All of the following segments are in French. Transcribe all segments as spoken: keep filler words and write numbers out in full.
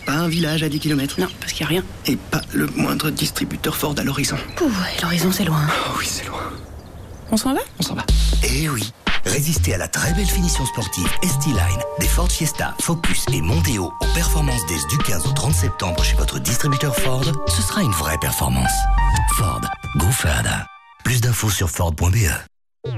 Pas un village à dix kilomètres? Non, parce qu'il n'y a rien. Et pas le moindre distributeur Ford à l'horizon? Pouh, l'horizon c'est loin. Oh oui, c'est loin. On s'en va? On s'en va. Eh oui. Résistez à la très belle finition sportive S-T-Line des Ford Fiesta, Focus et Mondeo aux Performance Days du quinze au trente septembre chez votre distributeur Ford. Ce sera une vraie performance. Ford. Go further. Plus d'infos sur Ford point b e.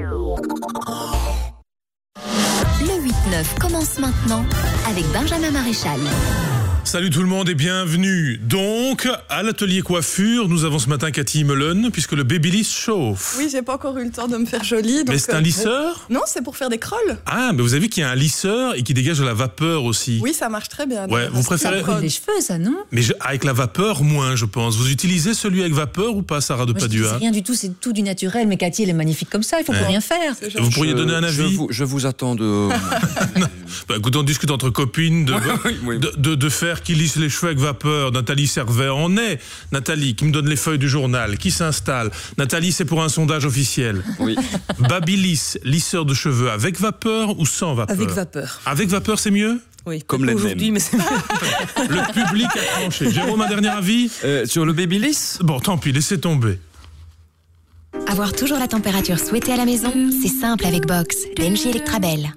Le huit neuf commence maintenant avec Benjamin Maréchal. Salut tout le monde et bienvenue. Donc, à l'atelier coiffure, nous avons ce matin Cathy Melen, puisque le Babyliss chauffe. Oui, j'ai pas encore eu le temps de me faire jolie. Mais c'est un euh, lisseur ? Non, c'est pour faire des crolls. Ah, mais vous avez vu qu'il y a un lisseur et qui dégage de la vapeur aussi. Oui, ça marche très bien. Ouais, vous préférez... Les cheveux, ça, non? Mais je... avec la vapeur, moins, je pense. Vous utilisez celui avec vapeur ou pas, Sarah de Moi, je Padua? dis rien du tout, c'est tout du naturel. Mais Cathy, elle est magnifique comme ça, il faut Ouais. plus rien faire. Vous pourriez Je- donner un je avis? vous, je vous attends de... Bah, écoute, on discute entre copines de, Oui, oui. de, de, de faire qui lisse les cheveux avec vapeur. Nathalie Servet en est. Nathalie, qui me donne les feuilles du journal, qui s'installe. Nathalie, c'est pour un sondage officiel. Oui. Babyliss, lisseur de cheveux avec vapeur ou sans vapeur? Avec vapeur. Avec vapeur, c'est mieux? Oui, Comme les aujourd'hui, mêmes. mais c'est Le public a tranché. Jérôme, un dernier avis? Euh, sur le Babyliss, Bon, tant pis, laissez tomber. Avoir toujours la température souhaitée à la maison, c'est simple avec Box, d'Engie Electrabel.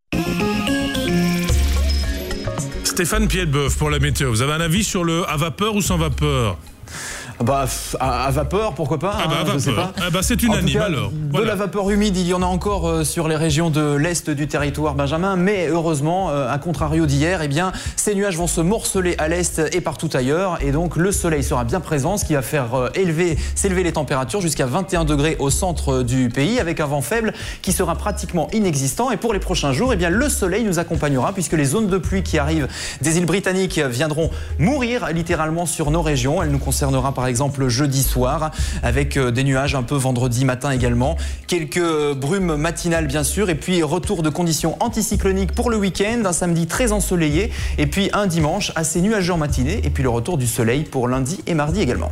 Stéphane Piedboeuf pour la météo. Vous avez un avis sur le à vapeur ou sans vapeur? Bah, à, à vapeur, pourquoi pas, Ah bah, hein, à je sais vapeur. pas. Ah bah, c'est En tout unanime, cas, alors. De Voilà. la vapeur humide, il y en a encore euh, sur les régions de l'est du territoire, Benjamin, mais heureusement, euh, à contrario d'hier, eh bien, ces nuages vont se morceler à l'est et partout ailleurs, et donc le soleil sera bien présent, ce qui va faire euh, élever, s'élever les températures jusqu'à vingt et un degrés au centre du pays, avec un vent faible qui sera pratiquement inexistant. Et pour les prochains jours, eh bien, le soleil nous accompagnera, puisque les zones de pluie qui arrivent des îles britanniques viendront mourir littéralement sur nos régions. Elle nous concernera par exemple jeudi soir, avec des nuages un peu vendredi matin également. Quelques brumes matinales bien sûr, et puis retour de conditions anticycloniques pour le week-end, un samedi très ensoleillé, et puis un dimanche assez nuageux en matinée, et puis le retour du soleil pour lundi et mardi également.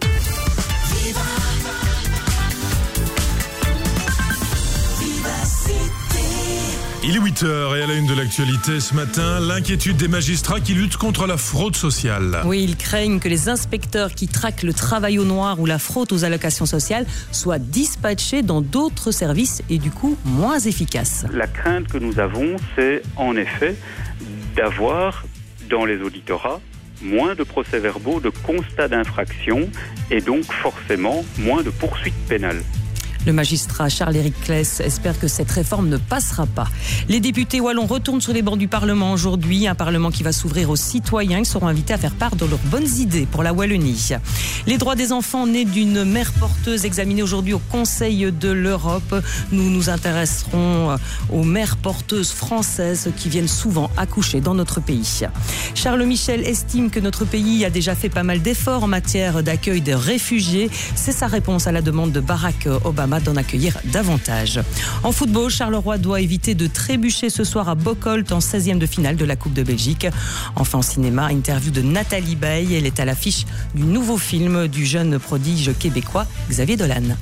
Il est huit heures et à la une de l'actualité ce matin, l'inquiétude des magistrats qui luttent contre la fraude sociale. Oui, ils craignent que les inspecteurs qui traquent le travail au noir ou la fraude aux allocations sociales soient dispatchés dans d'autres services et du coup moins efficaces. La crainte que nous avons, c'est en effet d'avoir dans les auditorat moins de procès-verbaux, de constats d'infraction et donc forcément moins de poursuites pénales. Le magistrat Charles-Éric Claes espère que cette réforme ne passera pas. Les députés wallons retournent sur les bancs du Parlement aujourd'hui, un Parlement qui va s'ouvrir aux citoyens qui seront invités à faire part de leurs bonnes idées pour la Wallonie. Les droits des enfants nés d'une mère porteuse examinés aujourd'hui au Conseil de l'Europe. Nous nous intéresserons aux mères porteuses françaises qui viennent souvent accoucher dans notre pays. Charles Michel estime que notre pays a déjà fait pas mal d'efforts en matière d'accueil des réfugiés. C'est sa réponse à la demande de Barack Obama d'en accueillir davantage. En football, Charleroi doit éviter de trébucher ce soir à Bocholt en seizième de finale de la Coupe de Belgique. Enfin en cinéma, interview de Nathalie Baye. Elle est à l'affiche du nouveau film du jeune prodige québécois Xavier Dolan.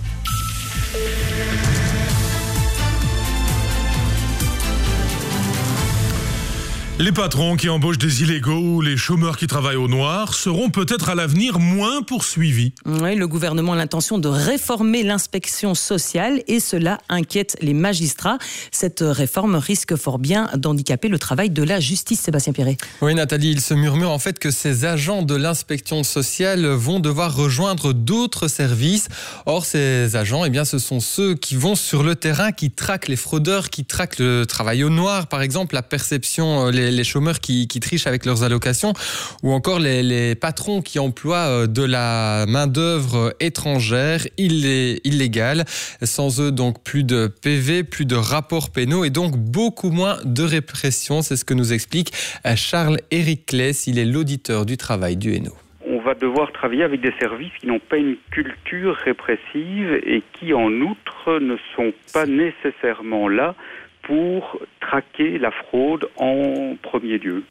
Les patrons qui embauchent des illégaux ou les chômeurs qui travaillent au noir seront peut-être à l'avenir moins poursuivis. Oui, le gouvernement a l'intention de réformer l'inspection sociale et cela inquiète les magistrats. Cette réforme risque fort bien d'handicaper le travail de la justice, Sébastien Piré. Oui Nathalie, il se murmure en fait que ces agents de l'inspection sociale vont devoir rejoindre d'autres services. Or ces agents, eh bien, ce sont ceux qui vont sur le terrain, qui traquent les fraudeurs, qui traquent le travail au noir, par exemple la perception, les les chômeurs qui, qui trichent avec leurs allocations, ou encore les, les patrons qui emploient de la main-d'œuvre étrangère illé, illégale. Sans eux, donc, plus de P V, plus de rapports pénaux et donc beaucoup moins de répression. C'est ce que nous explique Charles-Éric Claes. Il est l'auditeur du travail du Hainaut. On va devoir travailler avec des services qui n'ont pas une culture répressive et qui, en outre, ne sont pas nécessairement là pour traquer la fraude en premier lieu.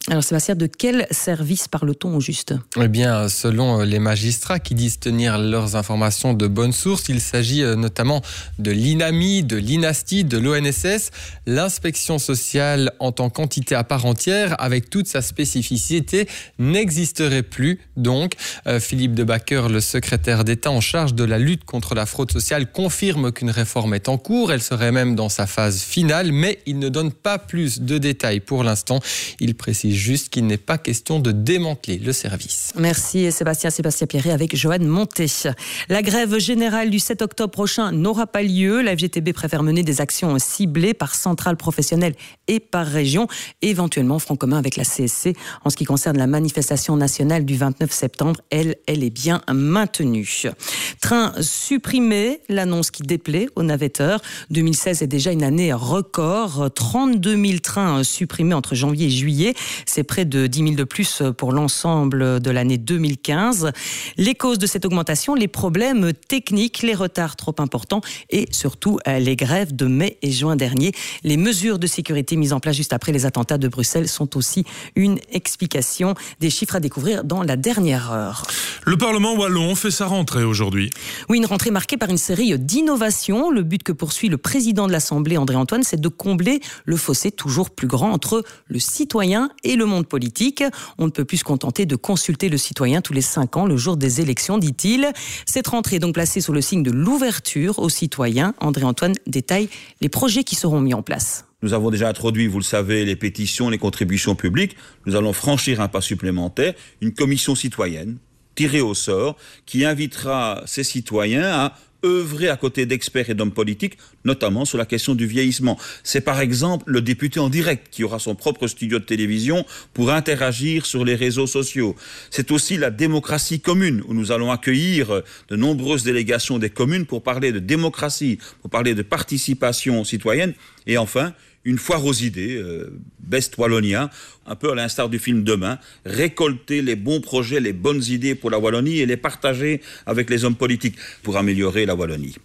Alors Sébastien, de quel service parle-t-on au juste ? Eh bien, selon les magistrats qui disent tenir leurs informations de bonne source, il s'agit notamment de l'INAMI, de l'INASTI, de l'O N S S, l'inspection sociale en tant qu'entité à part entière, avec toute sa spécificité, n'existerait plus. Donc, euh, Philippe de Backer, le secrétaire d'État en charge de la lutte contre la fraude sociale, confirme qu'une réforme est en cours. Elle serait même dans sa phase finale, mais il ne donne pas plus de détails pour l'instant. Il précise juste qu'il n'est pas question de démanteler le service. Merci Sébastien, Sébastien Pierret avec Joanne Monté. La grève générale du sept octobre prochain n'aura pas lieu. La F G T B préfère mener des actions ciblées par centrale professionnelle et par région, éventuellement front commun avec la C S C. En ce qui concerne la manifestation nationale du vingt-neuf septembre, elle, elle est bien maintenue. Train supprimé, l'annonce qui déplaît aux navetteurs. deux mille seize est déjà une année record. trente-deux mille trains supprimés entre janvier et juillet. C'est près de dix mille de plus pour l'ensemble de l'année deux mille quinze. Les causes de cette augmentation, les problèmes techniques, les retards trop importants et surtout les grèves de mai et juin dernier. Les mesures de sécurité mises en place juste après les attentats de Bruxelles sont aussi une explication. Des chiffres à découvrir dans la dernière heure. Le Parlement wallon fait sa rentrée aujourd'hui. Oui, une rentrée marquée par une série d'innovations. Le but que poursuit le président de l'Assemblée, André Antoine, c'est de combler le fossé toujours plus grand entre le citoyen et le monde politique. On ne peut plus se contenter de consulter le citoyen tous les cinq ans, le jour des élections, dit-il. Cette rentrée est donc placée sous le signe de l'ouverture aux citoyens. André Antoine détaille les projets qui seront mis en place. Nous avons déjà introduit, vous le savez, les pétitions, les contributions publiques. Nous allons franchir un pas supplémentaire, une commission citoyenne tirée au sort qui invitera ces citoyens à œuvrer à côté d'experts et d'hommes politiques, notamment sur la question du vieillissement. C'est par exemple le député en direct qui aura son propre studio de télévision pour interagir sur les réseaux sociaux. C'est aussi la démocratie commune où nous allons accueillir de nombreuses délégations des communes pour parler de démocratie, pour parler de participation citoyenne. Et enfin, une foire aux idées, euh, Best Wallonia, un peu à l'instar du film Demain, récolter les bons projets, les bonnes idées pour la Wallonie et les partager avec les hommes politiques pour améliorer la Wallonie.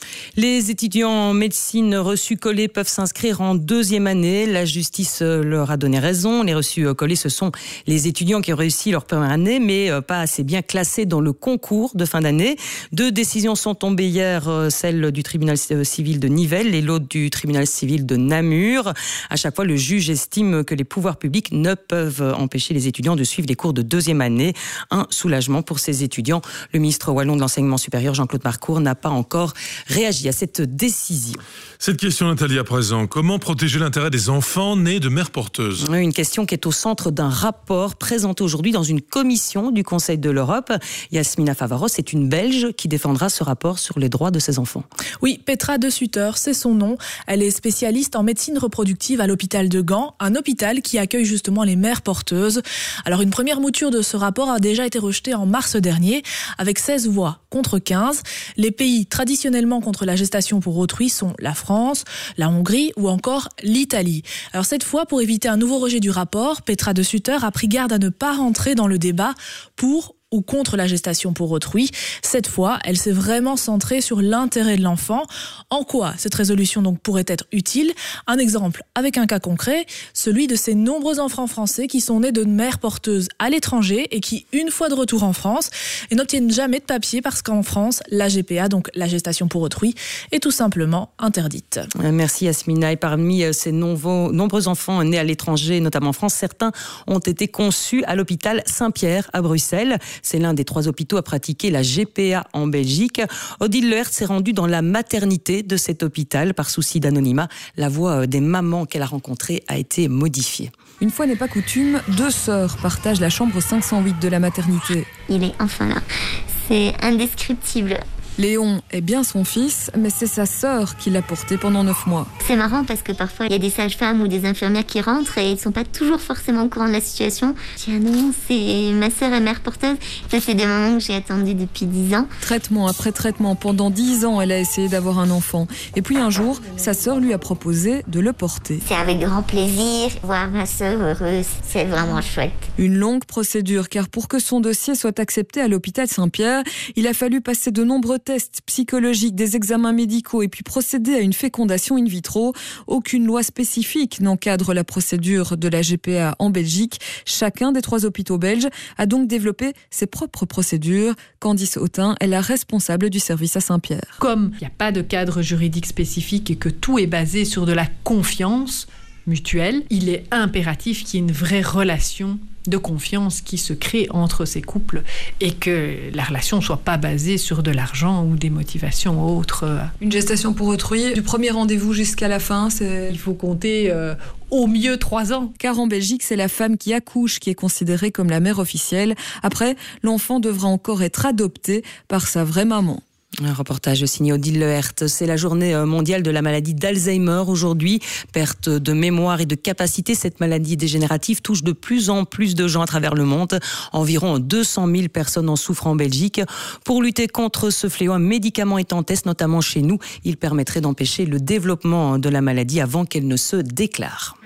Les étudiants en médecine reçus collés peuvent s'inscrire en deuxième année. La justice leur a donné raison. Les reçus collés, ce sont les étudiants qui ont réussi leur première année, mais pas assez bien classés dans le concours de fin d'année. Deux décisions sont tombées hier, celle du tribunal civil de Nivelles et l'autre du tribunal civil de Namur. À chaque fois, le juge estime que les pouvoirs publics ne peuvent empêcher les étudiants de suivre les cours de deuxième année. Un soulagement pour ces étudiants. Le ministre wallon de l'enseignement supérieur, Jean-Claude Marcourt, n'a pas encore réagi à cette décision. Cette question, Nathalie, à présent, comment protéger l'intérêt des enfants nés de mères porteuses ? Une question qui est au centre d'un rapport présenté aujourd'hui dans une commission du Conseil de l'Europe. Yasmina Favaros est une Belge qui défendra ce rapport sur les droits de ses enfants. Oui, Petra de Sutter, c'est son nom. Elle est spécialiste en médecine reproductive à l'hôpital de Gand, un hôpital qui accueille justement les mères porteuses. Alors une première mouture de ce rapport a déjà été rejetée en mars dernier, avec seize voix contre quinze. Les pays traditionnellement contre la gestation pour autrui sont la France, la Hongrie ou encore l'Italie. Alors cette fois, pour éviter un nouveau rejet du rapport, Petra de Sutter a pris garde à ne pas rentrer dans le débat pour ou contre la gestation pour autrui. Cette fois, elle s'est vraiment centrée sur l'intérêt de l'enfant. En quoi cette résolution donc pourrait être utile ? Un exemple avec un cas concret, celui de ces nombreux enfants français qui sont nés de mères porteuses à l'étranger et qui, une fois de retour en France, n'obtiennent jamais de papier parce qu'en France, la G P A, donc la gestation pour autrui, est tout simplement interdite. Merci Yasmina. Et parmi ces nombreux, nombreux enfants nés à l'étranger, notamment en France, certains ont été conçus à l'hôpital Saint-Pierre à Bruxelles. C'est l'un des trois hôpitaux à pratiquer la G P A en Belgique. Odile Lehert s'est rendue dans la maternité de cet hôpital par souci d'anonymat. La voix des mamans qu'elle a rencontrées a été modifiée. Une fois n'est pas coutume, deux sœurs partagent la chambre cinq cent huit de la maternité. Il est enfin là. C'est indescriptible. Léon est bien son fils, mais c'est sa sœur qui l'a porté pendant neuf mois. C'est marrant parce que parfois il y a des sages-femmes ou des infirmières qui rentrent et ils ne sont pas toujours forcément au courant de la situation. Je dis ah non, c'est ma sœur est mère porteuse. Ça c'est des moments que j'ai attendu depuis dix ans. Traitement après traitement, pendant dix ans elle a essayé d'avoir un enfant. Et puis un jour, sa sœur lui a proposé de le porter. C'est avec grand plaisir, voir ma sœur heureuse, c'est vraiment chouette. Une longue procédure, car pour que son dossier soit accepté à l'hôpital Saint-Pierre, il a fallu passer de nombreux test psychologique, des examens médicaux et puis procéder à une fécondation in vitro. Aucune loi spécifique n'encadre la procédure de la G P A en Belgique. Chacun des trois hôpitaux belges a donc développé ses propres procédures. Candice Autain est la responsable du service à Saint-Pierre. Comme il n'y a pas de cadre juridique spécifique et que tout est basé sur de la confiance mutuelle, il est impératif qu'il y ait une vraie relation de confiance qui se crée entre ces couples et que la relation ne soit pas basée sur de l'argent ou des motivations autres. Une gestation pour autrui, du premier rendez-vous jusqu'à la fin, c'est... Il faut compter euh, au mieux trois ans. Car en Belgique, c'est la femme qui accouche qui est considérée comme la mère officielle. Après, l'enfant devra encore être adopté par sa vraie maman. Un reportage signé Odile Lehert. C'est la journée mondiale de la maladie d'Alzheimer aujourd'hui. Perte de mémoire et de capacité, cette maladie dégénérative touche de plus en plus de gens à travers le monde. Environ deux cent mille personnes en souffrent en Belgique. Pour lutter contre ce fléau, un médicament est en test, notamment chez nous. Il permettrait d'empêcher le développement de la maladie avant qu'elle ne se déclare.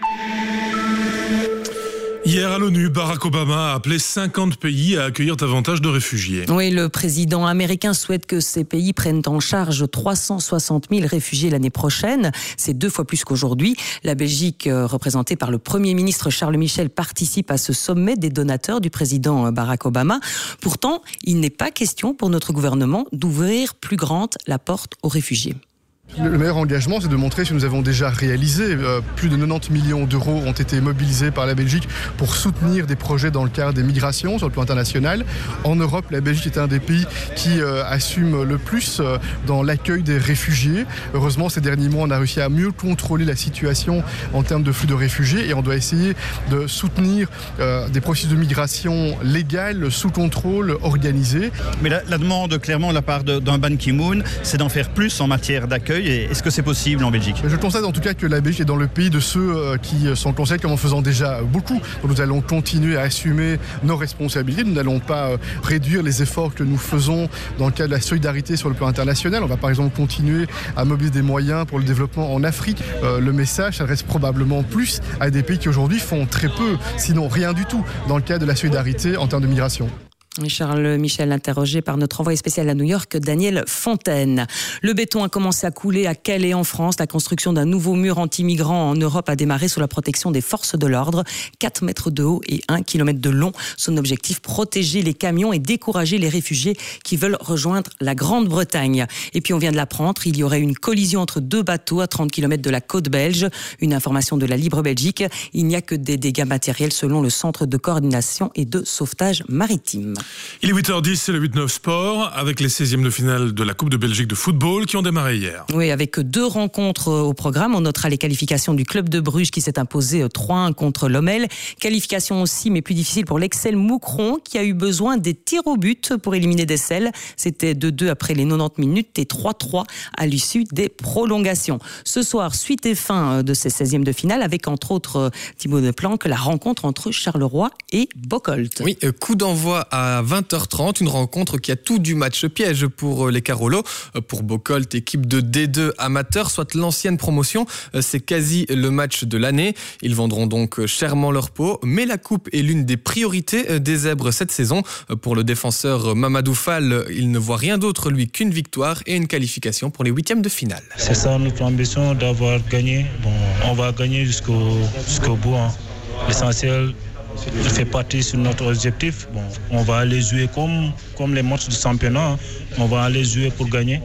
Hier à l'ONU, Barack Obama a appelé cinquante pays à accueillir davantage de réfugiés. Oui, le président américain souhaite que ces pays prennent en charge trois cent soixante mille réfugiés l'année prochaine. C'est deux fois plus qu'aujourd'hui. La Belgique, représentée par le Premier ministre Charles Michel, participe à ce sommet des donateurs du président Barack Obama. Pourtant, il n'est pas question pour notre gouvernement d'ouvrir plus grande la porte aux réfugiés. Le meilleur engagement, c'est de montrer ce que nous avons déjà réalisé. Euh, plus de quatre-vingt-dix millions d'euros ont été mobilisés par la Belgique pour soutenir des projets dans le cadre des migrations sur le plan international. En Europe, la Belgique est un des pays qui euh, assume le plus euh, dans l'accueil des réfugiés. Heureusement, ces derniers mois, on a réussi à mieux contrôler la situation en termes de flux de réfugiés et on doit essayer de soutenir euh, des processus de migration légales, sous contrôle, organisés. Mais la, la demande, clairement, de la part de, d'un Ban Ki-moon, c'est d'en faire plus en matière d'accueil. Est-ce que c'est possible en Belgique ? Je constate en tout cas que la Belgique est dans le pays de ceux qui sont considérés comme en faisant déjà beaucoup. Donc nous allons continuer à assumer nos responsabilités. Nous n'allons pas réduire les efforts que nous faisons dans le cadre de la solidarité sur le plan international. On va par exemple continuer à mobiliser des moyens pour le développement en Afrique. Euh, le message s'adresse probablement plus à des pays qui aujourd'hui font très peu, sinon rien du tout, dans le cadre de la solidarité en termes de migration. Charles Michel, interrogé par notre envoyé spécial à New York, Daniel Fontaine. Le béton a commencé à couler à Calais en France. La construction d'un nouveau mur anti-migrants en Europe a démarré sous la protection des forces de l'ordre. quatre mètres de haut et un kilomètre de long. Son objectif, protéger les camions et décourager les réfugiés qui veulent rejoindre la Grande-Bretagne. Et puis on vient de l'apprendre, il y aurait une collision entre deux bateaux à trente kilomètres de la côte belge. Une information de la Libre Belgique. Il n'y a que des dégâts matériels selon le Centre de coordination et de sauvetage maritime. Il est huit heures dix, c'est le huit neuf Sport, avec les seizièmes de finale de la Coupe de Belgique de football qui ont démarré hier. Oui, avec deux rencontres au programme. On notera les qualifications du club de Bruges qui s'est imposé trois un contre Lommel. Qualification aussi, mais plus difficile pour l'Excel Moucron qui a eu besoin des tirs au but pour éliminer Dessel. C'était deux deux après les quatre-vingt-dix minutes et trois trois à l'issue des prolongations. Ce soir, suite et fin de ces seizièmes de finale avec entre autres Thibaut Deplanque, la rencontre entre Charleroi et Bocholt. Oui, coup d'envoi à à vingt heures trente, une rencontre qui a tout du match piège pour les Carolos. Pour Bocholt, équipe de D deux amateur, soit l'ancienne promotion, c'est quasi le match de l'année. Ils vendront donc chèrement leur peau, mais la coupe est l'une des priorités des Zèbres cette saison. Pour le défenseur Mamadou Fall, il ne voit rien d'autre lui qu'une victoire et une qualification pour les huitièmes de finale. C'est ça notre ambition, d'avoir gagné. Bon, on va gagner jusqu'au, jusqu'au bout. Hein. L'essentiel fait partie sur notre objectif. Bon, on va aller jouer comme, comme les matchs du championnat. Hein. On va aller jouer pour gagner.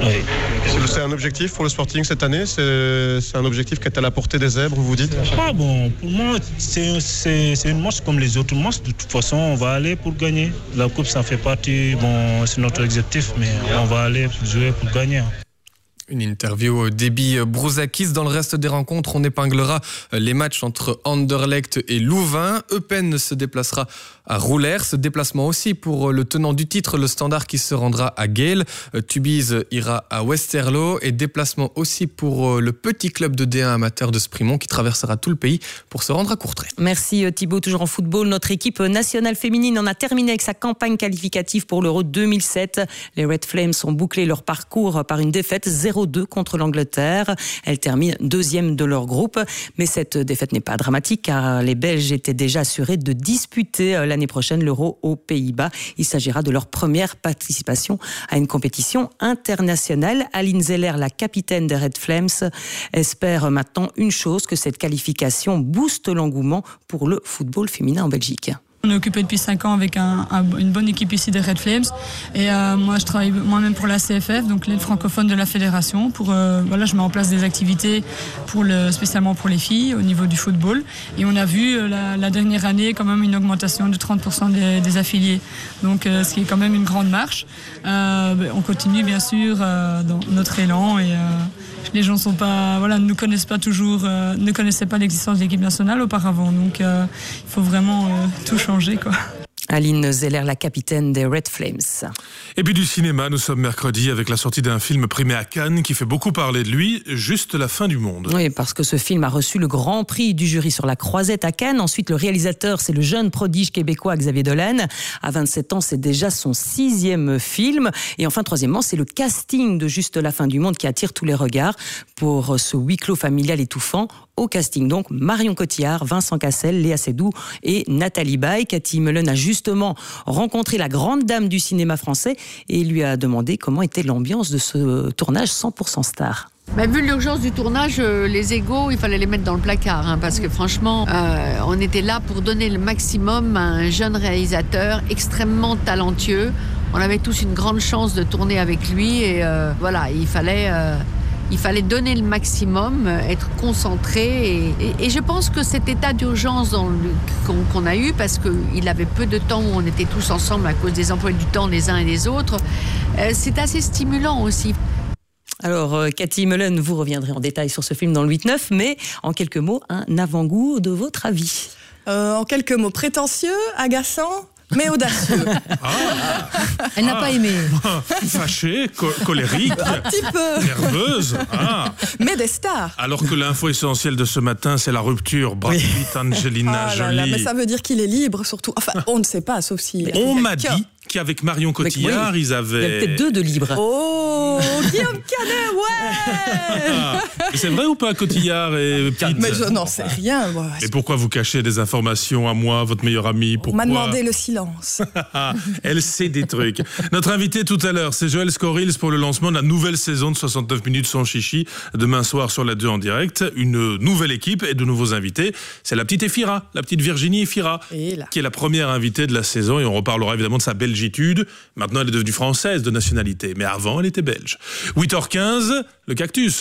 Oui. C'est un objectif pour le Sporting cette année. C'est, c'est un objectif qui est à la portée des Zèbres, vous dites ? Ah bon, pour moi, c'est, c'est, c'est une match comme les autres matchs. De toute façon, on va aller pour gagner. La coupe, ça fait partie, bon, c'est notre objectif, mais on va aller jouer pour gagner. Une interview d'Ebi Brouzakis. Dans le reste des rencontres, on épinglera les matchs entre Anderlecht et Louvain. Eupen se déplacera à Roulers. Ce déplacement aussi pour le tenant du titre, le Standard qui se rendra à Gale. Tubize ira à Westerlo. Et déplacement aussi pour le petit club de D un amateur de Sprimont qui traversera tout le pays pour se rendre à Courtrai. Merci Thibaut. Toujours en football, notre équipe nationale féminine en a terminé avec sa campagne qualificative pour l'Euro deux mille sept. Les Red Flames ont bouclé leur parcours par une défaite zéro zéro deux contre l'Angleterre. Elle termine deuxième de leur groupe. Mais cette défaite n'est pas dramatique car les Belges étaient déjà assurés de disputer l'année prochaine l'Euro aux Pays-Bas. Il s'agira de leur première participation à une compétition internationale. Aline Zeller, la capitaine des Red Flames, espère maintenant une chose, que cette qualification booste l'engouement pour le football féminin en Belgique. On est occupé depuis cinq ans avec un, un, une bonne équipe ici des Red Flames et euh, moi je travaille moi-même pour la C F F, donc l'aide francophone de la fédération. Pour, euh, voilà, je mets en place des activités pour le, spécialement pour les filles au niveau du football et on a vu euh, la, la dernière année quand même une augmentation de trente pour cent des, des affiliés, donc euh, ce qui est quand même une grande marche. Euh, on continue bien sûr euh, dans notre élan et euh, les gens sont pas, voilà, ne connaissent pas toujours, euh, ne connaissaient pas l'existence de l'équipe nationale auparavant, donc euh, il faut vraiment euh, tout changer. Changer, quoi. Aline Zeller, la capitaine des Red Flames. Et puis du cinéma, nous sommes mercredi avec la sortie d'un film primé à Cannes qui fait beaucoup parler de lui, Juste la fin du monde. Oui, parce que ce film a reçu le grand prix du jury sur la Croisette à Cannes. Ensuite, le réalisateur, c'est le jeune prodige québécois Xavier Dolan. À vingt-sept ans, c'est déjà son sixième film. Et enfin, troisièmement, c'est le casting de Juste la fin du monde qui attire tous les regards pour ce huis clos familial étouffant. Au casting, donc, Marion Cotillard, Vincent Cassel, Léa Seydoux et Nathalie Baye. Cathy Mellen a justement rencontré la grande dame du cinéma français et lui a demandé comment était l'ambiance de ce tournage cent pour cent star. Bah, vu l'urgence du tournage, euh, les égos, il fallait les mettre dans le placard, hein, parce que franchement, euh, on était là pour donner le maximum à un jeune réalisateur extrêmement talentueux. On avait tous une grande chance de tourner avec lui et euh, voilà, il fallait... Euh, Il fallait donner le maximum, être concentré et, et, et je pense que cet état d'urgence dans le, qu'on, qu'on a eu, parce qu'il avait peu de temps où on était tous ensemble à cause des emplois du temps les uns et les autres, euh, c'est assez stimulant aussi. Alors, euh, Cathy Mellen, vous reviendrez en détail sur ce film dans le huit neuf, mais en quelques mots, un avant-goût de votre avis. Euh, en quelques mots, prétentieux, agaçant, mais audacieux. Ah, Elle n'a ah, pas aimé. Fâchée, co- colérique, un petit peu nerveuse. Ah. Mais des stars. Alors que l'info essentielle de ce matin, c'est la rupture. Brad Pitt, oui. Angelina ah Jolie. Là là, mais ça veut dire qu'il est libre, surtout. Enfin, on ne sait pas, sauf si. On m'a dit qu'avec Marion Cotillard, oui. ils avaient. Il y a peut-être deux de libres. Oh, Guillaume Canet, ouais. C'est vrai ou pas, Cotillard et Pitt? Mais je n'en sais rien. Moi. Mais pourquoi vous cachez des informations à moi, votre meilleur ami? Pourquoi? On m'a demandé le silence. Elle sait des trucs. Notre invité tout à l'heure, c'est Joël Scorils pour le lancement de la nouvelle saison de soixante-neuf minutes sans chichi. Demain soir sur la deux en direct. Une nouvelle équipe et de nouveaux invités. C'est la petite Efira, la petite Virginie Efira, qui est la première invitée de la saison. Et on reparlera évidemment de sa belgitude. Maintenant, elle est devenue française de nationalité. Mais avant, elle était belge. huit heures quinze, le cactus.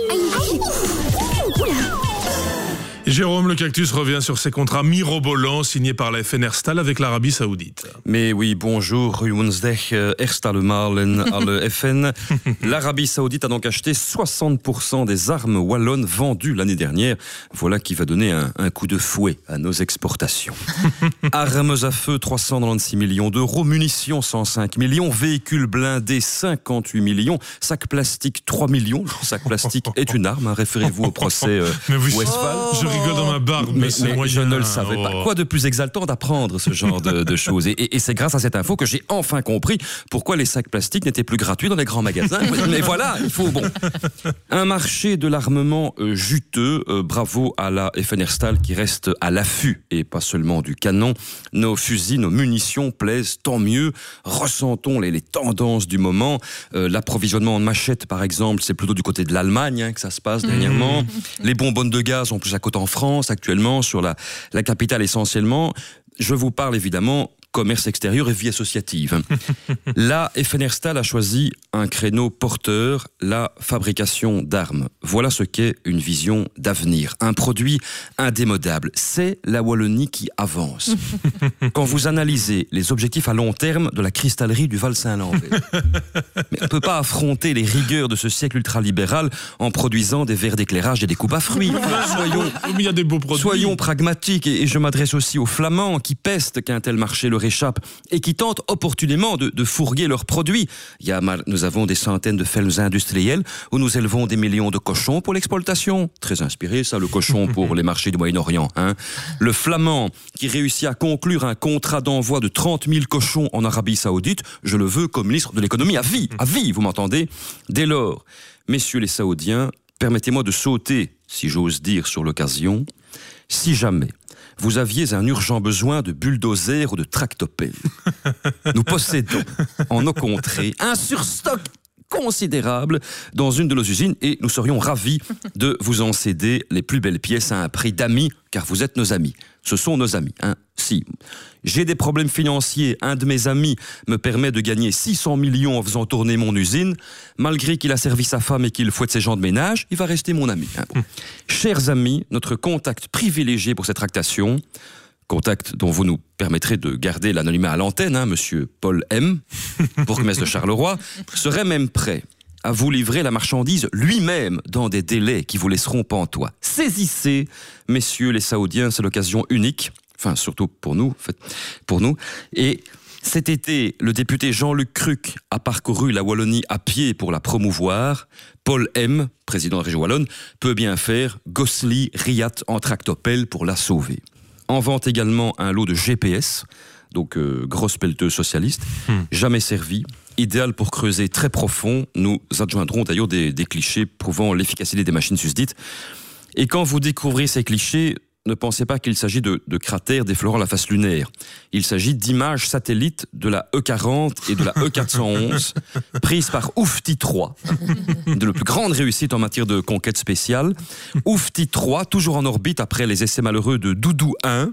Jérôme, le cactus revient sur ses contrats mirobolants signés par la F N Herstal avec l'Arabie Saoudite. Mais oui, bonjour, goedemiddag, Herstalmalen à le F N. L'Arabie Saoudite a donc acheté soixante pour cent des armes wallonnes vendues l'année dernière. Voilà qui va donner un, un coup de fouet à nos exportations. Armes à feu, trois cent quatre-vingt-seize millions d'euros. Munitions, cent cinq millions. Véhicules blindés, cinquante-huit millions. Sac plastique, trois millions. Le sac plastique est une arme. Hein. Référez-vous au procès euh, Westphal. Oh, je rigole dans ma barbe, mais, mais, c'est mais je ne le savais oh. pas. Quoi de plus exaltant d'apprendre ce genre de, de choses. Et, et, et c'est grâce à cette info que j'ai enfin compris pourquoi les sacs plastiques n'étaient plus gratuits dans les grands magasins. Mais voilà, il faut... bon. Un marché de l'armement euh, juteux. Euh, bravo à la F N Herstal qui reste à l'affût et pas seulement du canon. Nos fusils, nos munitions plaisent, tant mieux. Ressentons les, les tendances du moment. Euh, l'approvisionnement en machettes, par exemple, c'est plutôt du côté de l'Allemagne hein, que ça se passe dernièrement. Mmh. Les bonbonnes de gaz, en plus, à côté en France actuellement, sur la, la capitale essentiellement. Je vous parle évidemment commerce extérieur et vie associative. La F N Herstal a choisi un créneau porteur, la fabrication d'armes. Voilà ce qu'est une vision d'avenir. Un produit indémodable. C'est la Wallonie qui avance. Quand vous analysez les objectifs à long terme de la cristallerie du Val-Saint-Lambert, mais on ne peut pas affronter les rigueurs de ce siècle ultralibéral en produisant des verres d'éclairage et des coupes à fruits. Soyons, il y a des beaux produits. Soyons pragmatiques et, et je m'adresse aussi aux Flamands qui pestent qu'un tel marché le leur échappe et qui tentent opportunément de, de fourguer leurs produits. Il y a, nous avons des centaines de fermes industrielles où nous élevons des millions de cochons pour l'exploitation. Très inspiré, ça, le cochon pour les marchés du Moyen-Orient. Hein. Le Flamand qui réussit à conclure un contrat d'envoi de trente mille cochons en Arabie Saoudite, je le veux comme ministre de l'économie à vie, à vie, vous m'entendez ? Dès lors, messieurs les Saoudiens, permettez-moi de sauter, si j'ose dire, sur l'occasion. Si jamais vous aviez un urgent besoin de bulldozer ou de tractopelle, nous possédons en nos contrées un surstock considérable dans une de nos usines et nous serions ravis de vous en céder les plus belles pièces à un prix d'amis, car vous êtes nos amis. Ce sont nos amis. Hein. Si j'ai des problèmes financiers, un de mes amis me permet de gagner six cents millions en faisant tourner mon usine, malgré qu'il a servi sa femme et qu'il fouette ses gens de ménage, il va rester mon ami. Hein. Bon. Chers amis, notre contact privilégié pour cette tractation, contact dont vous nous permettrez de garder l'anonymat à l'antenne, hein, monsieur Paul M, bourgmestre de Charleroi, serait même prêt à vous livrer la marchandise lui-même dans des délais qui vous laisseront pantois. Saisissez, messieurs les Saoudiens, c'est l'occasion unique, enfin surtout pour nous, en fait, pour nous. Et cet été, le député Jean-Luc Cruc a parcouru la Wallonie à pied pour la promouvoir. Paul M, président de la région wallonne, peut bien faire Gosselies, Riat en tractopelle pour la sauver. En vente également un lot de G P S, donc euh, grosse pelleteuse socialiste, hmm. jamais servi, idéal pour creuser très profond. Nous adjoindrons d'ailleurs des, des clichés prouvant l'efficacité des machines susdites. Et quand vous découvrez ces clichés, ne pensez pas qu'il s'agit de, de cratères déflorant la face lunaire. Il s'agit d'images satellites de la E quarante et de la E quatre cent onze, prises par Oufti trois, de la plus grande réussite en matière de conquête spéciale. Oufti trois, toujours en orbite après les essais malheureux de Doudou un.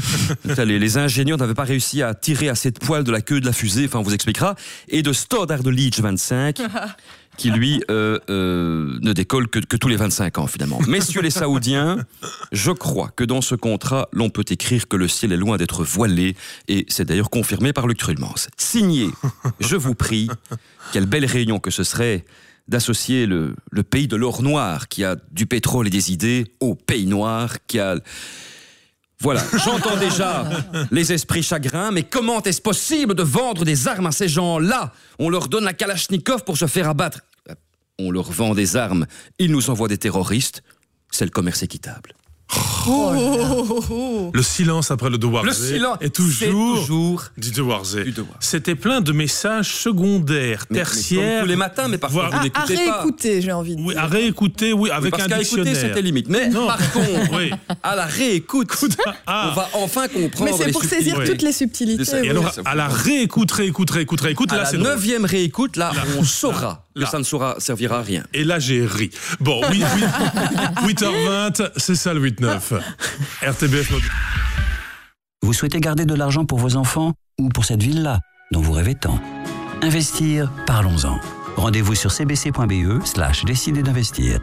Les, les ingénieurs n'avaient pas réussi à tirer assez de poils de la queue de la fusée, enfin on vous expliquera, et de Stoddard de Leach vingt-cinq, qui lui euh, euh, ne décolle que, que tous les vingt-cinq ans finalement. Messieurs les Saoudiens, je crois que dans ce contrat, l'on peut écrire que le ciel est loin d'être voilé, et c'est d'ailleurs confirmé par Luc Trulmans. Signez, je vous prie, quelle belle réunion que ce serait d'associer le, le pays de l'or noir, qui a du pétrole et des idées, au pays noir, qui a... Voilà, j'entends déjà les esprits chagrins, mais comment est-ce possible de vendre des armes à ces gens-là ? On leur donne la Kalachnikov pour se faire abattre. On leur vend des armes, ils nous envoient des terroristes. C'est le commerce équitable. Oh oh oh. Le silence après le devoir. Le silence est toujours, toujours du devoir. C'était plein de messages secondaires, mais, tertiaires. Mais tous les matins, mais parfois vous n'écoutez pas. À réécouter, j'ai envie de dire. Oui, à réécouter, oui, avec oui, parce un dictionnaire. Parce qu'à écouter, c'était limite. Mais non. Par contre, oui. à la réécoute, ah. on va enfin comprendre. Mais c'est pour saisir oui. toutes les subtilités. Et oui. alors, à la réécoute, réécoute, réécoute, réécoute, à là, la c'est neuvième réécoute, là, là, on saura là. que ça ne saura, servira à rien. Et là, j'ai ri. Bon, huit heures vingt, c'est ça le huit neuf. R T B F. Vous souhaitez garder de l'argent pour vos enfants ou pour cette ville-là dont vous rêvez tant? Investir, parlons-en. Rendez-vous sur c b c point b e slash décider d'investir.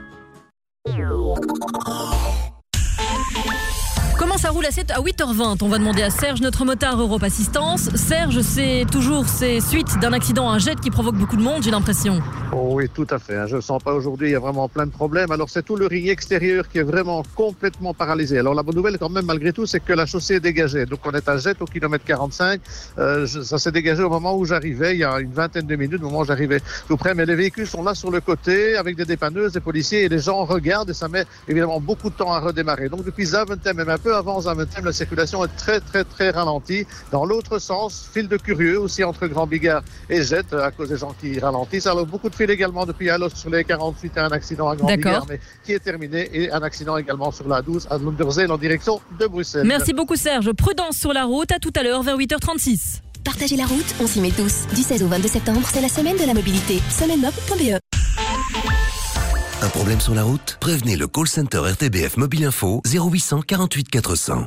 Comment ça roule à huit heures vingt? On va demander à Serge, notre motard Europe Assistance. Serge, c'est toujours ces suites d'un accident, un jet qui provoque beaucoup de monde, j'ai l'impression. Oh oui, tout à fait. Je ne sens pas aujourd'hui, il y a vraiment plein de problèmes. Alors c'est tout le ring extérieur qui est vraiment complètement paralysé. Alors la bonne nouvelle quand même malgré tout, c'est que la chaussée est dégagée. Donc on est à jet au kilomètre quarante-cinq. Euh, ça s'est dégagé au moment où j'arrivais, il y a une vingtaine de minutes, au moment où j'arrivais tout près. Mais les véhicules sont là sur le côté avec des dépanneuses, des policiers et les gens regardent et ça met évidemment beaucoup de temps à redémarrer. Donc depuis Zaventem, même un peu avant Zaventem, la circulation est très très très ralentie. Dans l'autre sens, file de curieux aussi entre Grand Bigard et Jet à cause des gens qui ralentissent. Alors beaucoup de files également depuis Alos sur les quarante-huit, un accident à Grand Bigard mais qui est terminé et un accident également sur la douze à Lunderzel en direction de Bruxelles. Merci beaucoup Serge. Prudence sur la route, à tout à l'heure vers huit heures trente-six. Partagez la route, on s'y met tous. Du seize au vingt-deux septembre, c'est la semaine de la mobilité. semaine mob point b e. Un problème sur la route? Prévenez le call center R T B F Mobile Info zéro huit cent quarante-huit quatre cents.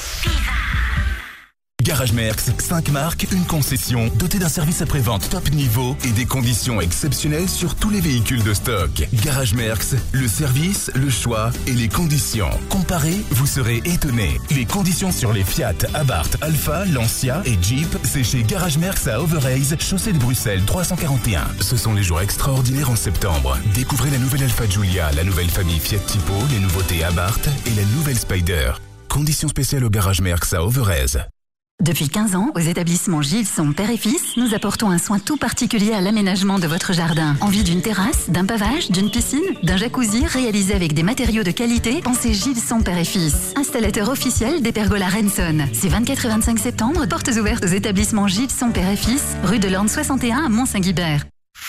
Garage Merckx, cinq marques, une concession, dotée d'un service après-vente top niveau et des conditions exceptionnelles sur tous les véhicules de stock. Garage Merckx, le service, le choix et les conditions. Comparez, vous serez étonné. Les conditions sur les Fiat, Abarth, Alpha, Lancia et Jeep, c'est chez Garage Merckx à Overijse, chaussée de Bruxelles trois cent quarante et un. Ce sont les jours extraordinaires en septembre. Découvrez la nouvelle Alpha Giulia, la nouvelle famille Fiat Tipo, les nouveautés Abarth et la nouvelle Spider. Conditions spéciales au Garage Merckx à Overijse. Depuis quinze ans, aux établissements Gilson Père et Fils, nous apportons un soin tout particulier à l'aménagement de votre jardin. Envie d'une terrasse, d'un pavage, d'une piscine, d'un jacuzzi réalisé avec des matériaux de qualité? Pensez Gilson Père et Fils. Installateur officiel des pergolas Renson. Ces vingt-quatre et vingt-cinq septembre, portes ouvertes aux établissements Gilson Père et Fils, rue de l'Orne soixante et un à Mont-Saint-Guibert.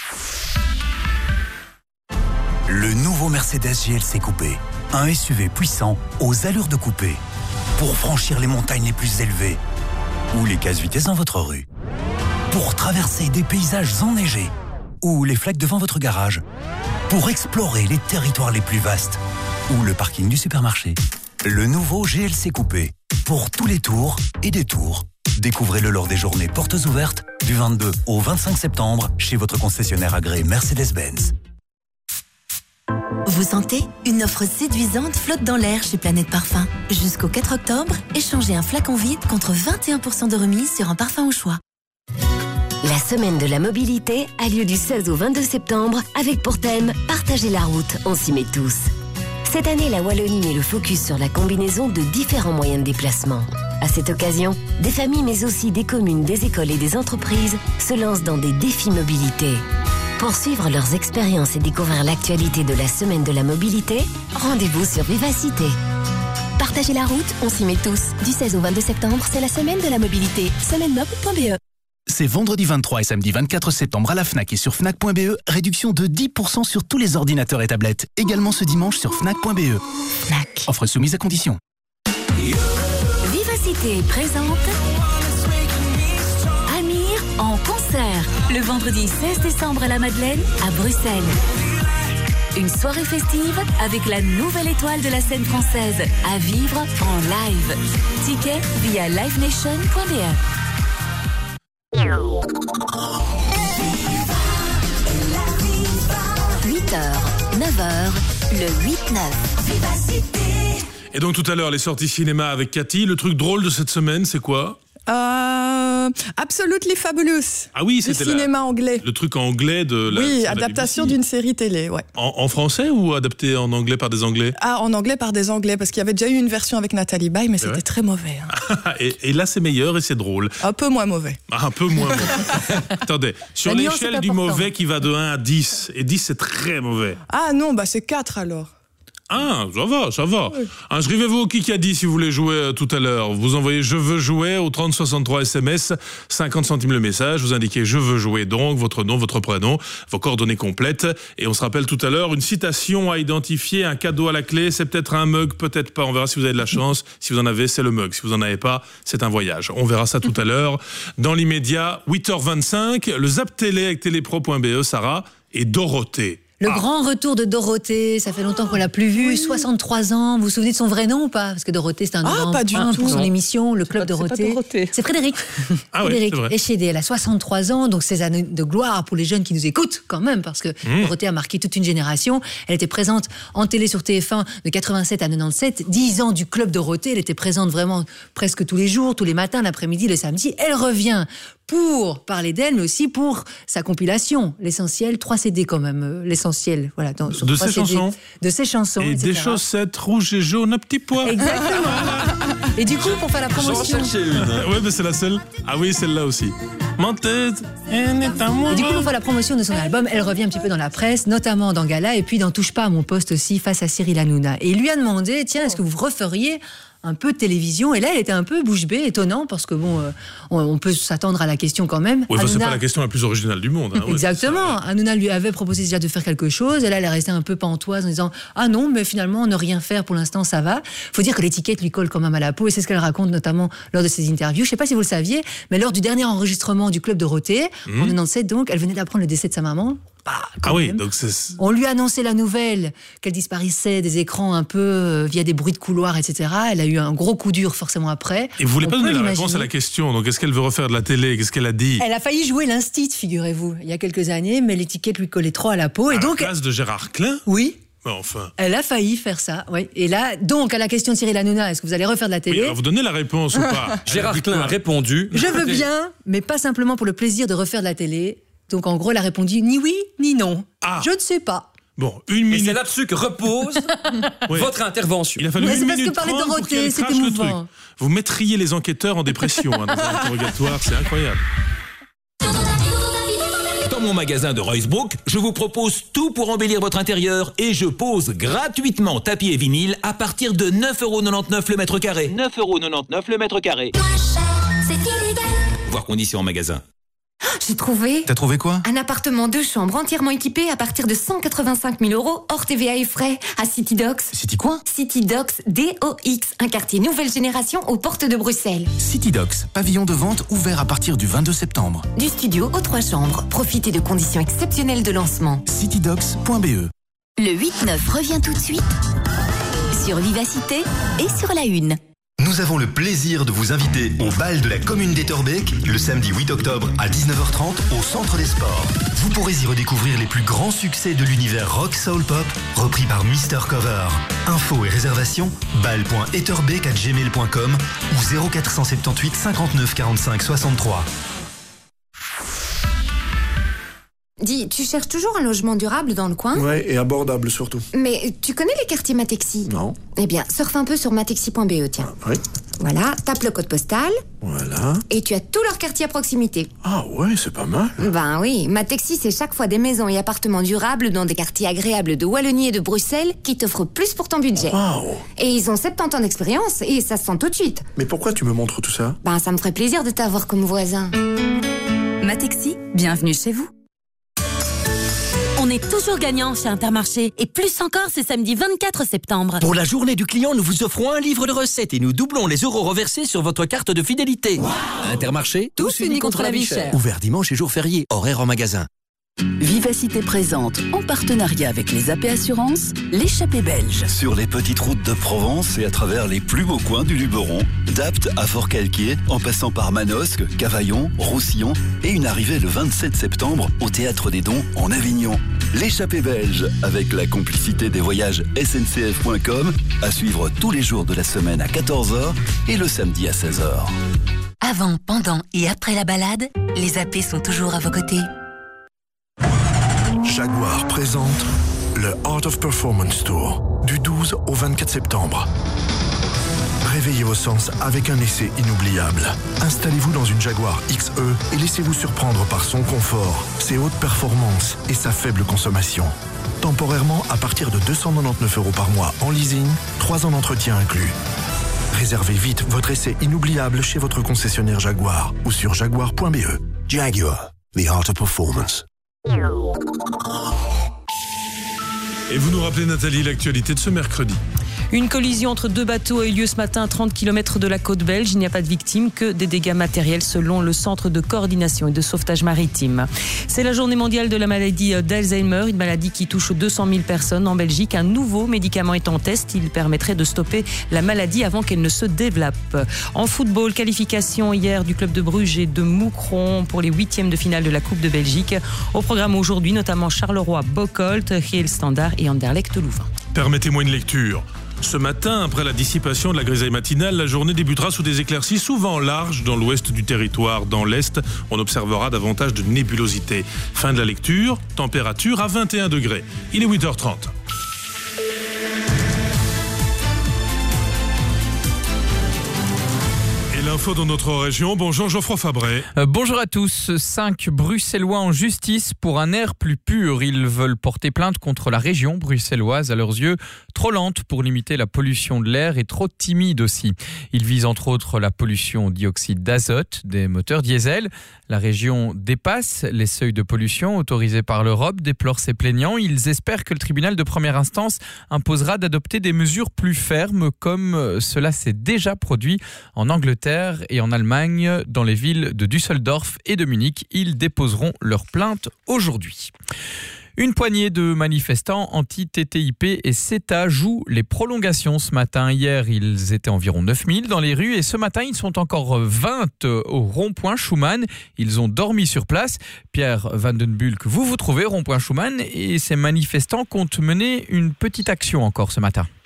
Le nouveau Mercedes G L C Coupé. Un S U V puissant aux allures de coupé. Pour franchir les montagnes les plus élevées. Ou les casse-vitesses dans votre rue. Pour traverser des paysages enneigés. Ou les flaques devant votre garage. Pour explorer les territoires les plus vastes. Ou le parking du supermarché. Le nouveau G L C Coupé. Pour tous les tours et détours. Découvrez-le lors des journées portes ouvertes du vingt-deux au vingt-cinq septembre chez votre concessionnaire agréé Mercedes-Benz. Vous sentez? Une offre séduisante flotte dans l'air chez Planète Parfum. Jusqu'au quatre octobre, échangez un flacon vide contre vingt et un pour cent de remise sur un parfum au choix. La semaine de la mobilité a lieu du seize au vingt-deux septembre avec pour thème « Partager la route, on s'y met tous ». Cette année, la Wallonie met le focus sur la combinaison de différents moyens de déplacement. À cette occasion, des familles mais aussi des communes, des écoles et des entreprises se lancent dans des défis mobilité. Pour suivre leurs expériences et découvrir l'actualité de la semaine de la mobilité, rendez-vous sur Vivacité. Partagez la route, on s'y met tous. Du seize au vingt-deux septembre, c'est la semaine de la mobilité. semaine mob point b e. C'est vendredi vingt-trois et samedi vingt-quatre septembre à la Fnac et sur Fnac point b e, réduction de dix pour cent sur tous les ordinateurs et tablettes. Également ce dimanche sur Fnac point b e. Fnac. Offre soumise à condition. Vivacité présente Amir en concert le vendredi seize décembre à la Madeleine à Bruxelles. Une soirée festive avec la nouvelle étoile de la scène française à vivre en live. Ticket via live nation point b e. huit heures, neuf heures, le huit neuf. Et donc tout à l'heure, les sorties cinéma avec Cathy. Le truc drôle de cette semaine, c'est quoi? Euh, Absolutely Fabulous. Ah oui, c'était le cinéma la, anglais. Le truc anglais de la. Oui, de adaptation la d'une série télé, ouais. En, en français ou adapté en anglais par des Anglais? Ah, en anglais par des Anglais, parce qu'il y avait déjà eu une version avec Nathalie Baye, mais c'était ouais. très mauvais. Hein. et, et là, c'est meilleur et c'est drôle. Un peu moins mauvais. Ah, un peu moins mauvais. Attendez, sur la l'échelle du mauvais qui va de un à dix, et dix c'est très mauvais. Ah non, bah c'est quatre alors. Ah, ça va, ça va. Oui. Inscrivez-vous au Kikadi si vous voulez jouer euh, tout à l'heure. Vous envoyez « Je veux jouer » au trente soixante-trois S M S, cinquante centimes le message. Vous indiquez « Je veux jouer » donc, votre nom, votre prénom, vos coordonnées complètes. Et on se rappelle tout à l'heure, une citation à identifier, un cadeau à la clé. C'est peut-être un mug, peut-être pas. On verra si vous avez de la chance. Si vous en avez, c'est le mug. Si vous en avez pas, c'est un voyage. On verra ça tout à l'heure. Dans l'immédiat, huit heures vingt-cinq, le Zap Télé avec télépro point b e, Sarah et Dorothée. Le ah. grand retour de Dorothée, ça fait longtemps qu'on l'a plus vue, oui. soixante-trois ans. Vous vous souvenez de son vrai nom ou pas? Parce que Dorothée, c'est un nom ah, pas du hein, tout. pour son non. émission, le c'est Club pas, Dorothée. C'est, pas Dorothée. C'est Frédéric. Ah Frédéric oui, Échédé, elle a soixante-trois ans, donc ces années de gloire pour les jeunes qui nous écoutent quand même, parce que mmh. Dorothée a marqué toute une génération. Elle était présente en télé sur T F un de quatre-vingt-sept à quatre-vingt-dix-sept, dix ans du Club Dorothée. Elle était présente vraiment presque tous les jours, tous les matins, l'après-midi, le samedi. Elle revient pour parler d'elle, mais aussi pour sa compilation, l'essentiel, trois C D quand même, euh, l'essentiel, voilà. Dans, de ses C D, chansons. De ses chansons, et et cetera. Des chaussettes rouges et jaunes à petits pois. Exactement. Et du coup, pour faire la promotion... J'en cherchais une. Ouais, mais c'est la seule. Ah oui, celle-là aussi. Mon tête, elle est à moi. Et du coup, pour faire la promotion de son album, elle revient un petit peu dans la presse, notamment dans Gala, et puis dans Touche pas à mon poste aussi, face à Cyril Hanouna. Et il lui a demandé, tiens, est-ce que vous referiez un peu de télévision? Et là, elle était un peu bouche bée, étonnant, parce que bon, euh, on, on peut s'attendre à la question quand même. Oui, Hanouna... c'est pas la question la plus originale du monde. Hein, ouais, exactement. Hanouna lui avait proposé déjà de faire quelque chose, et là, elle est restée un peu pantoise en disant ah non, mais finalement, ne rien faire pour l'instant, ça va. Faut dire que l'étiquette lui colle quand même à la peau, et c'est ce qu'elle raconte notamment lors de ses interviews. Je sais pas si vous le saviez, mais lors du dernier enregistrement du Club Dorothée, mmh. en quatre-vingt-dix-sept, donc, elle venait d'apprendre le décès de sa maman. Bah, ah oui, même. donc c'est... On lui a annoncé la nouvelle, qu'elle disparaissait des écrans un peu euh, via des bruits de couloir, et cetera. Elle a eu un gros coup dur forcément après. Et vous voulez On pas donner la l'imaginer. réponse à la question, donc est-ce qu'elle veut refaire de la télé? Qu'est-ce qu'elle a dit? Elle a failli jouer l'instit, figurez-vous, il y a quelques années, mais l'étiquette lui collait trop à la peau. À et donc, la place de Gérard Klein? Oui. Mais enfin. Elle a failli faire ça, oui. Et là, donc, à la question de Cyril Hanouna, est-ce que vous allez refaire de la télé? Oui, alors vous donnez la réponse ou pas? Gérard Klein a répondu. Je veux bien, mais pas simplement pour le plaisir de refaire de la télé. Donc en gros, elle a répondu ni oui, ni non. Ah. Je ne sais pas. Bon, une minute. Et c'est là-dessus que repose oui. votre intervention. Il a fallu Mais une c'est parce minute que parler trente pour Dorothée, qu'elle c'était crache le truc. émouvant. Vous mettriez les enquêteurs en dépression hein, dans un interrogatoire, c'est incroyable. Dans mon magasin de Roycebrook, je vous propose tout pour embellir votre intérieur et je pose gratuitement tapis et vinyle à partir de neuf euros quatre-vingt-dix-neuf le mètre carré. neuf euros quatre-vingt-dix-neuf le mètre carré. C'est illégal. Voir conditions en magasin. J'ai trouvé. T'as trouvé quoi? Un appartement deux chambres entièrement équipé à partir de cent quatre-vingt-cinq mille euros hors T V A et frais à City Docks. City quoi? City Docks D O X, un quartier nouvelle génération aux portes de Bruxelles. City Docks, pavillon de vente ouvert à partir du vingt-deux septembre. Du studio aux trois chambres. Profitez de conditions exceptionnelles de lancement. citydocks point b e. Le huit neuf revient tout de suite sur Vivacité et sur la Une. Nous avons le plaisir de vous inviter au bal de la commune d'Etterbeek le samedi huit octobre à dix-neuf heures trente au Centre des Sports. Vous pourrez y redécouvrir les plus grands succès de l'univers rock soul pop repris par Mister Cover. Infos et réservations bal point etterbeek arobase gmail point com ou zéro quatre cent soixante-dix-huit cinquante-neuf quarante-cinq soixante-trois. Dis, tu cherches toujours un logement durable dans le coin? Ouais, et abordable surtout. Mais tu connais les quartiers Matexi? Non. Eh bien, surfe un peu sur matexi point b e, tiens. Oui. Voilà, tape le code postal. Voilà. Et tu as tous leurs quartiers à proximité. Ah ouais, c'est pas mal. Ben oui, Matexi, c'est chaque fois des maisons et appartements durables dans des quartiers agréables de Wallonie et de Bruxelles qui t'offrent plus pour ton budget. Wow. Et ils ont soixante-dix ans d'expérience et ça se sent tout de suite. Mais pourquoi tu me montres tout ça? Ben, ça me ferait plaisir de t'avoir comme voisin. Matexi, bienvenue chez vous. On est toujours gagnant chez Intermarché et plus encore ce samedi vingt-quatre septembre. Pour la journée du client, nous vous offrons un livre de recettes et nous doublons les euros reversés sur votre carte de fidélité. Wow. Intermarché, tous, tous unis contre, contre la vie chère. Ouvert dimanche et jour férié, horaire en magasin. Vivacité présente, en partenariat avec les A P Assurances, l'échappée belge. Sur les petites routes de Provence et à travers les plus beaux coins du Luberon, d'Apt à Fort-Calquier, en passant par Manosque, Cavaillon, Roussillon et une arrivée le vingt-sept septembre au Théâtre des Dons en Avignon. L'échappée belge, avec la complicité des voyages S N C F point com, à suivre tous les jours de la semaine à quatorze heures et le samedi à seize heures. Avant, pendant et après la balade, les A P sont toujours à vos côtés. Jaguar présente le Art of Performance Tour du douze au vingt-quatre septembre. Réveillez vos sens avec un essai inoubliable. Installez-vous dans une Jaguar X E et laissez-vous surprendre par son confort, ses hautes performances et sa faible consommation. Temporairement à partir de deux cent quatre-vingt-dix-neuf euros par mois en leasing, trois ans d'entretien inclus. Réservez vite votre essai inoubliable chez votre concessionnaire Jaguar ou sur jaguar point b e. Jaguar, the art of performance. Et vous nous rappelez, Nathalie, l'actualité de ce mercredi. Une collision entre deux bateaux a eu lieu ce matin à trente kilomètres de la côte belge. Il n'y a pas de victimes, que des dégâts matériels selon le Centre de coordination et de sauvetage maritime. C'est la journée mondiale de la maladie d'Alzheimer, une maladie qui touche deux cent mille personnes en Belgique. Un nouveau médicament est en test. Il permettrait de stopper la maladie avant qu'elle ne se développe. En football, qualification hier du club de Bruges et de Moucron pour les huitièmes de finale de la Coupe de Belgique. Au programme aujourd'hui, notamment Charleroi, Bocholt, Riel Standard et Anderlecht Louvain. Permettez-moi une lecture. Ce matin, après la dissipation de la grisaille matinale, la journée débutera sous des éclaircies souvent larges dans l'ouest du territoire. Dans l'est, on observera davantage de nébulosité. Fin de la lecture, température à vingt et un degrés. Il est huit heures trente. L'info dans notre région. Bonjour Geoffroy Fabret. Euh, bonjour à tous. Cinq Bruxellois en justice pour un air plus pur. Ils veulent porter plainte contre la région bruxelloise, à leurs yeux trop lente pour limiter la pollution de l'air et trop timide aussi. Ils visent entre autres la pollution au dioxyde d'azote des moteurs diesel. La région dépasse les seuils de pollution autorisés par l'Europe, déplorent ses plaignants. Ils espèrent que le tribunal de première instance imposera d'adopter des mesures plus fermes, comme cela s'est déjà produit en Angleterre et en Allemagne, dans les villes de Düsseldorf et de Munich. Ils déposeront leur plainte aujourd'hui. Une poignée de manifestants anti-T T I P et CETA jouent les prolongations ce matin. Hier, ils étaient environ neuf mille dans les rues et ce matin, ils sont encore vingt au rond-point Schuman. Ils ont dormi sur place. Pierre Van den Bulck, vous vous trouvez au rond-point Schuman et ces manifestants comptent mener une petite action encore ce matin.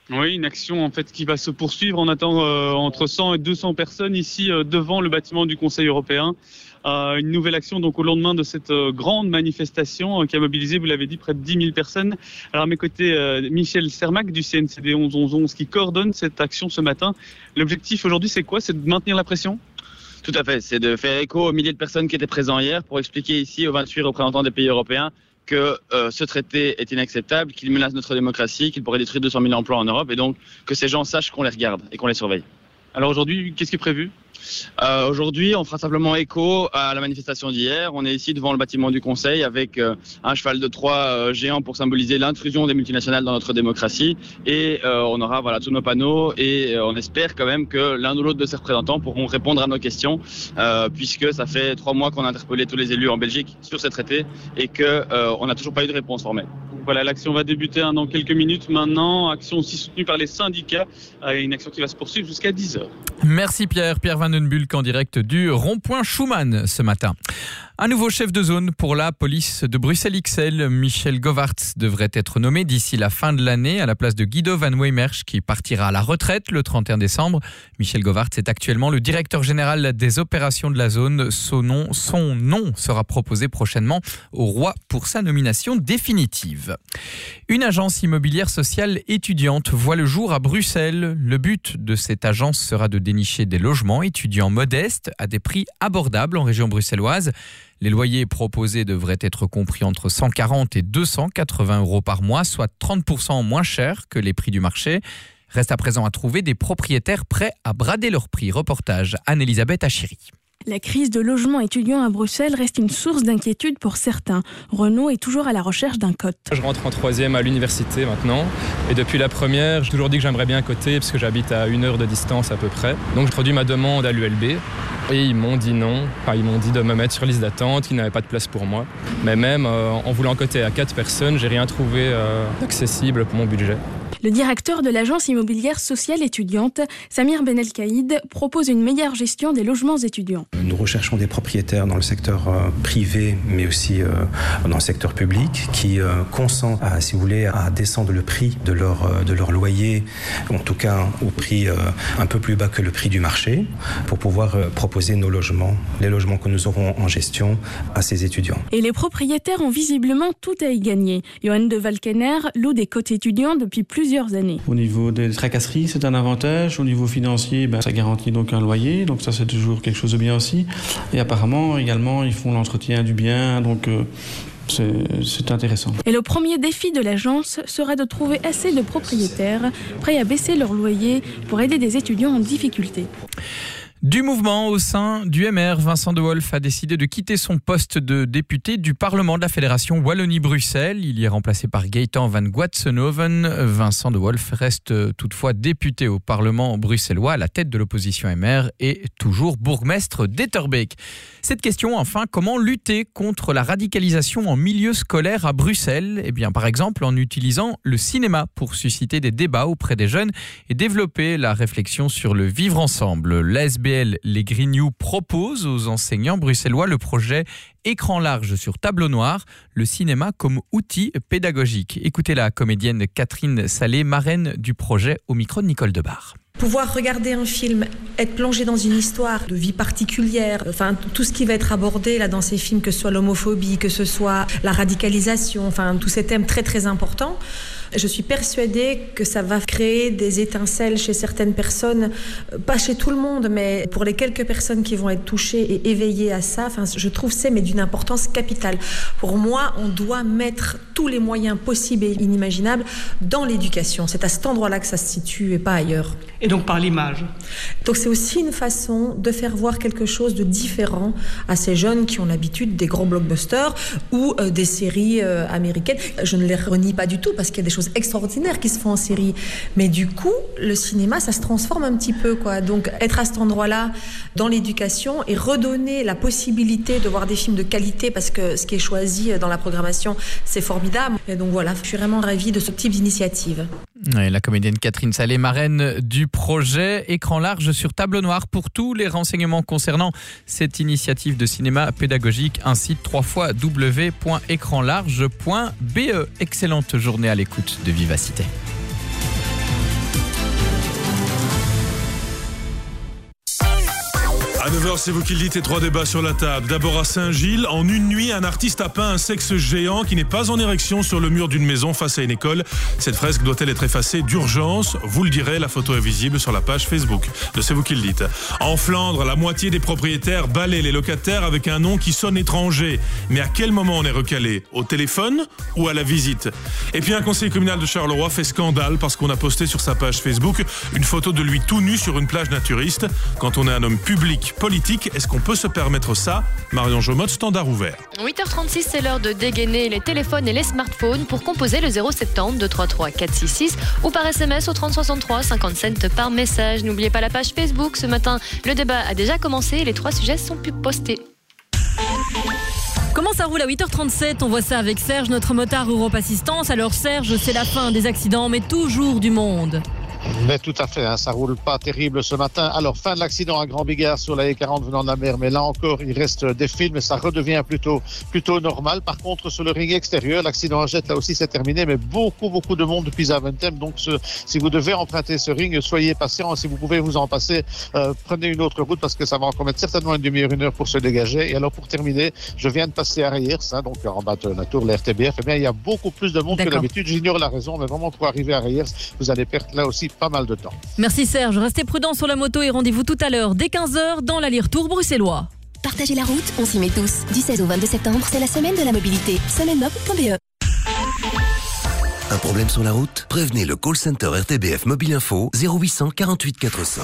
Oui, une action en fait qui va se poursuivre. On attend euh, entre cent et deux cents personnes ici euh, devant le bâtiment du Conseil européen. Euh, une nouvelle action donc au lendemain de cette euh, grande manifestation euh, qui a mobilisé, vous l'avez dit, près de dix mille personnes. Alors à mes côtés, euh, Michel Sermac du C N C D onze onze onze qui coordonne cette action ce matin. L'objectif aujourd'hui, c'est quoi? C'est de maintenir la pression? Tout à fait, c'est de faire écho aux milliers de personnes qui étaient présentes hier pour expliquer ici aux vingt-huit représentants des pays européens que euh, ce traité est inacceptable, qu'il menace notre démocratie, qu'il pourrait détruire deux cent mille emplois en Europe et donc que ces gens sachent qu'on les regarde et qu'on les surveille. Alors aujourd'hui, qu'est-ce qui est prévu ? Euh, aujourd'hui, on fera simplement écho à la manifestation d'hier. On est ici devant le bâtiment du Conseil avec euh, un cheval de Troie euh, géant pour symboliser l'intrusion des multinationales dans notre démocratie. Et euh, on aura voilà, tous nos panneaux et euh, on espère quand même que l'un ou l'autre de ces représentants pourront répondre à nos questions euh, puisque ça fait trois mois qu'on a interpellé tous les élus en Belgique sur ces traités et qu'on euh, n'a toujours pas eu de réponse formelle. Voilà, l'action va débuter hein, dans quelques minutes maintenant. Action aussi soutenue par les syndicats. Euh, une action qui va se poursuivre jusqu'à dix heures. Merci Pierre. Pierre Van Den Bulck en direct du rond-point Schumann ce matin. Un nouveau chef de zone pour la police de Bruxelles X L, Michel Govaerts, devrait être nommé d'ici la fin de l'année à la place de Guido van Weimersch qui partira à la retraite le trente et un décembre. Michel Govaerts est actuellement le directeur général des opérations de la zone. Son nom, son nom sera proposé prochainement au roi pour sa nomination définitive. Une agence immobilière sociale étudiante voit le jour à Bruxelles. Le but de cette agence sera de dénicher des logements étudiants modestes à des prix abordables en région bruxelloise. Les loyers proposés devraient être compris entre cent quarante et deux cent quatre-vingts euros par mois, soit trente pour cent moins cher que les prix du marché. Reste à présent à trouver des propriétaires prêts à brader leur prix. Reportage Anne-Elisabeth Achiri. La crise de logement étudiant à Bruxelles reste une source d'inquiétude pour certains. Renaud est toujours à la recherche d'un cote. Je rentre en troisième à l'université maintenant. Et depuis la première, j'ai toujours dit que j'aimerais bien coter parce que j'habite à une heure de distance à peu près. Donc j'ai introduit ma demande à l'U L B. Et ils m'ont dit non. Enfin, ils m'ont dit de me mettre sur liste d'attente, qu'ils n'avaient pas de place pour moi. Mais même euh, en voulant coter à quatre personnes, j'ai rien trouvé euh, accessible pour mon budget. Le directeur de l'agence immobilière sociale étudiante, Samir Benelkaïd, propose une meilleure gestion des logements étudiants. Nous recherchons des propriétaires dans le secteur euh, privé, mais aussi euh, dans le secteur public, qui euh, consentent, à, si vous voulez, à descendre le prix de leur, euh, de leur loyer, en tout cas au prix euh, un peu plus bas que le prix du marché, pour pouvoir euh, proposer nos logements, les logements que nous aurons en gestion à ces étudiants. Et les propriétaires ont visiblement tout à y gagner. Johan de Valkener loue des cotes étudiants depuis plusieurs années. Au niveau des tracasseries, c'est un avantage. Au niveau financier, ben, ça garantit donc un loyer, donc ça c'est toujours quelque chose de bien aussi. Et apparemment, également, ils font l'entretien du bien, donc euh, c'est, c'est intéressant. Et le premier défi de l'agence sera de trouver assez de propriétaires prêts à baisser leur loyer pour aider des étudiants en difficulté. Du mouvement au sein du M R, Vincent De Wolf a décidé de quitter son poste de député du Parlement de la Fédération Wallonie-Bruxelles. Il y est remplacé par Gaëtan van Guatsenoven. Vincent De Wolf reste toutefois député au Parlement bruxellois à la tête de l'opposition M R et toujours bourgmestre d'Etterbeek. Cette question, enfin, comment lutter contre la radicalisation en milieu scolaire à Bruxelles ? Eh bien, par exemple, en utilisant le cinéma pour susciter des débats auprès des jeunes et développer la réflexion sur le vivre ensemble. L'A S B L Les Grignoux propose aux enseignants bruxellois le projet Écran large sur tableau noir, le cinéma comme outil pédagogique. Écoutez la comédienne Catherine Salé, marraine du projet, au micro de Nicole Debar. Pouvoir regarder un film, être plongé dans une histoire de vie particulière, enfin tout ce qui va être abordé là dans ces films, que ce soit l'homophobie, que ce soit la radicalisation, enfin tous ces thèmes très très importants. Je suis persuadée que ça va créer des étincelles chez certaines personnes, pas chez tout le monde, mais pour les quelques personnes qui vont être touchées et éveillées à ça, enfin, je trouve c'est mais d'une importance capitale. Pour moi, on doit mettre tous les moyens possibles et inimaginables dans l'éducation. C'est à cet endroit-là que ça se situe et pas ailleurs. Et donc par l'image. Donc c'est aussi une façon de faire voir quelque chose de différent à ces jeunes qui ont l'habitude des gros blockbusters ou euh, des séries euh, américaines. Je ne les renie pas du tout parce qu'il y a des choses extraordinaires qui se font en série. Mais du coup, le cinéma, ça se transforme un petit peu, quoi. Donc être à cet endroit-là dans l'éducation et redonner la possibilité de voir des films de qualité parce que ce qui est choisi dans la programmation, c'est formidable. Et donc voilà, je suis vraiment ravie de ce type d'initiative. Et la comédienne Catherine Salé, marraine du projet Écran large sur tableau noir. Pour tous les renseignements concernant cette initiative de cinéma pédagogique, un site w w w point écran large point b e. Excellente journée à l'écoute de Vivacité. À neuf heures, c'est vous qui le dites, et trois débats sur la table. D'abord à Saint-Gilles, en une nuit, un artiste a peint un sexe géant qui n'est pas en érection sur le mur d'une maison face à une école. Cette fresque doit-elle être effacée d'urgence? Vous le direz, la photo est visible sur la page Facebook de C'est vous qui le dites. En Flandre, la moitié des propriétaires balaient les locataires avec un nom qui sonne étranger. Mais à quel moment on est recalé? Au téléphone ou à la visite? Et puis un conseiller communal de Charleroi fait scandale parce qu'on a posté sur sa page Facebook une photo de lui tout nu sur une plage naturiste. Quand on est un homme public politique, est-ce qu'on peut se permettre ça? Marion Jomotte, standard ouvert. huit heures trente-six, c'est l'heure de dégainer les téléphones et les smartphones pour composer le zéro sept zéro deux trois trois quatre six six ou par S M S au trente soixante-trois, cinquante cents par message. N'oubliez pas la page Facebook. Ce matin, le débat a déjà commencé et les trois sujets sont plus postés. Comment ça roule à huit heures trente-sept? On voit ça avec Serge, notre motard Europe Assistance. Alors Serge, c'est la fin des accidents, mais toujours du monde. Mais tout à fait, hein, ça roule pas terrible ce matin. Alors, fin de l'accident à Grand Bigard sur la E quarante venant de la mer, mais là encore, il reste des fils, mais ça redevient plutôt, plutôt normal. Par contre, sur le ring extérieur, l'accident à Jette, là aussi, c'est terminé, mais beaucoup, beaucoup de monde depuis Zaventem. Donc, ce, si vous devez emprunter ce ring, soyez patient. Si vous pouvez vous en passer, euh, prenez une autre route parce que ça va encore mettre certainement une demi-heure, une heure pour se dégager. Et alors, pour terminer, je viens de passer à Reyers, hein, donc en bas de la tour, la R T B F. Eh bien, il y a beaucoup plus de monde que d'habitude. J'ignore la raison, mais vraiment, pour arriver à Reyers, vous allez perdre là aussi pas mal de temps. Merci Serge, restez prudents sur la moto et rendez-vous tout à l'heure dès quinze heures dans l'aller-retour bruxellois. Partagez la route, on s'y met tous. Du seize au vingt-deux septembre, c'est la semaine de la mobilité. semaine mob point b e. Un problème sur la route? Prévenez le call center R T B F Mobile Info zéro huit cent quarante-huit quatre cents.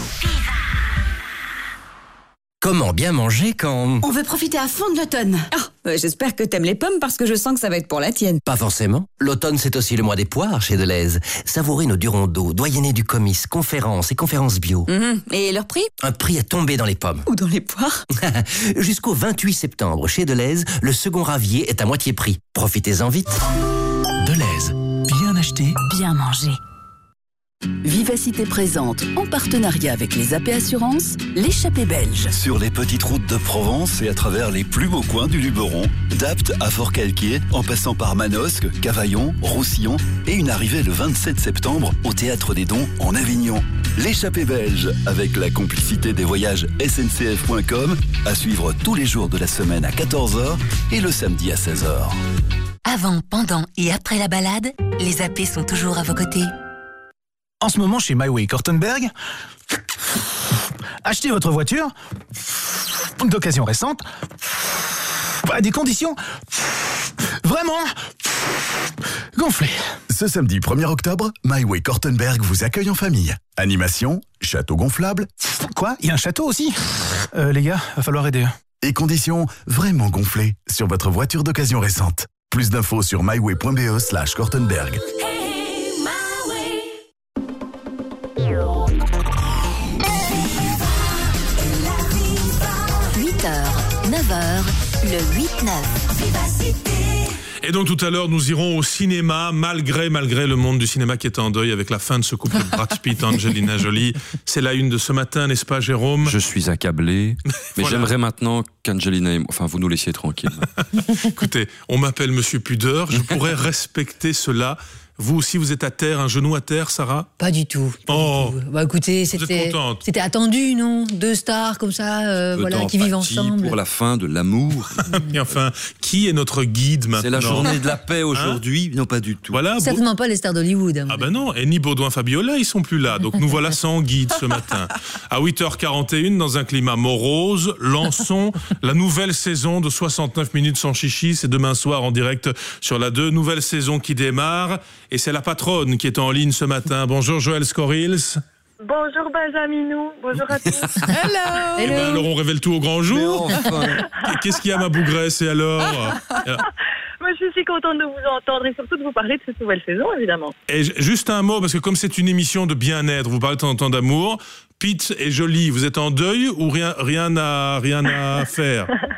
Comment bien manger quand... On veut profiter à fond de l'automne. Oh, euh, j'espère que t'aimes les pommes parce que je sens que ça va être pour la tienne. Pas forcément. L'automne, c'est aussi le mois des poires chez Deleuze. Savourez nos Durondeau, doyennés du comice, conférences et conférences bio. Mmh. Et leur prix? Un prix à tomber dans les pommes. Ou dans les poires. Jusqu'au vingt-huit septembre, chez Deleuze, le second ravier est à moitié prix. Profitez-en vite. Deleuze. Bien acheté, bien mangé. Vivacité présente, en partenariat avec les A P Assurances, l'échappée belge. Sur les petites routes de Provence et à travers les plus beaux coins du Luberon, d'Apt à Fort-Calquier, en passant par Manosque, Cavaillon, Roussillon et une arrivée le vingt-sept septembre au Théâtre des Dons en Avignon. L'échappée belge, avec la complicité des voyages S N C F point com, à suivre tous les jours de la semaine à quatorze heures et le samedi à seize heures. Avant, pendant et après la balade, les A P sont toujours à vos côtés. En ce moment, chez MyWay Kortenberg, achetez votre voiture d'occasion récente à des conditions vraiment gonflées. Ce samedi premier octobre, MyWay Kortenberg vous accueille en famille. Animation, château gonflable. Quoi? Il y a un château aussi? euh, Les gars, va falloir aider. Et conditions vraiment gonflées sur votre voiture d'occasion récente. Plus d'infos sur myway point b e slash Kortenberg. huit heures, neuf heures, le huit neuf. Et donc tout à l'heure, nous irons au cinéma, malgré malgré le monde du cinéma qui est en deuil avec la fin de ce couple de Brad Pitt, Angelina Jolie. C'est la une de ce matin, n'est-ce pas, Jérôme? Je suis accablé, mais voilà. J'aimerais maintenant qu'Angelina et moi, enfin, vous nous laissiez tranquille. Écoutez, on m'appelle Monsieur Pudeur, je pourrais respecter cela. Vous aussi, vous êtes à terre, un genou à terre, Sarah? Pas du tout. Pas oh. du tout. Bah écoutez, c'était, c'était attendu, non? Deux stars comme ça, euh, voilà, qui vivent ensemble. Pour la fin de l'amour. Mais enfin, qui est notre guide maintenant? C'est la journée de la paix aujourd'hui, hein? Non, pas du tout. Voilà. Certainement pas les stars d'Hollywood. Hein, ah ben non, et ni Baudouin Fabiola, ils sont plus là. Donc nous voilà sans guide ce matin. À huit heures quarante et une, dans un climat morose, lançons la nouvelle saison de soixante-neuf minutes sans chichi. C'est demain soir en direct sur la deux. Nouvelle saison qui démarre. Et c'est la patronne qui est en ligne ce matin. Bonjour Joël Scorils. Bonjour Benjaminou, bonjour à tous. Hello. Eh ben, alors on révèle tout au grand jour. Enfin. Qu'est-ce qu'il y a ma bougresse et alors? Moi je suis contente de vous entendre et surtout de vous parler de cette nouvelle saison évidemment. Et juste un mot, parce que comme c'est une émission de bien-être, vous parlez de temps en temps d'amour, Pitt et Jolie, vous êtes en deuil ou rien, rien, à, rien à faire?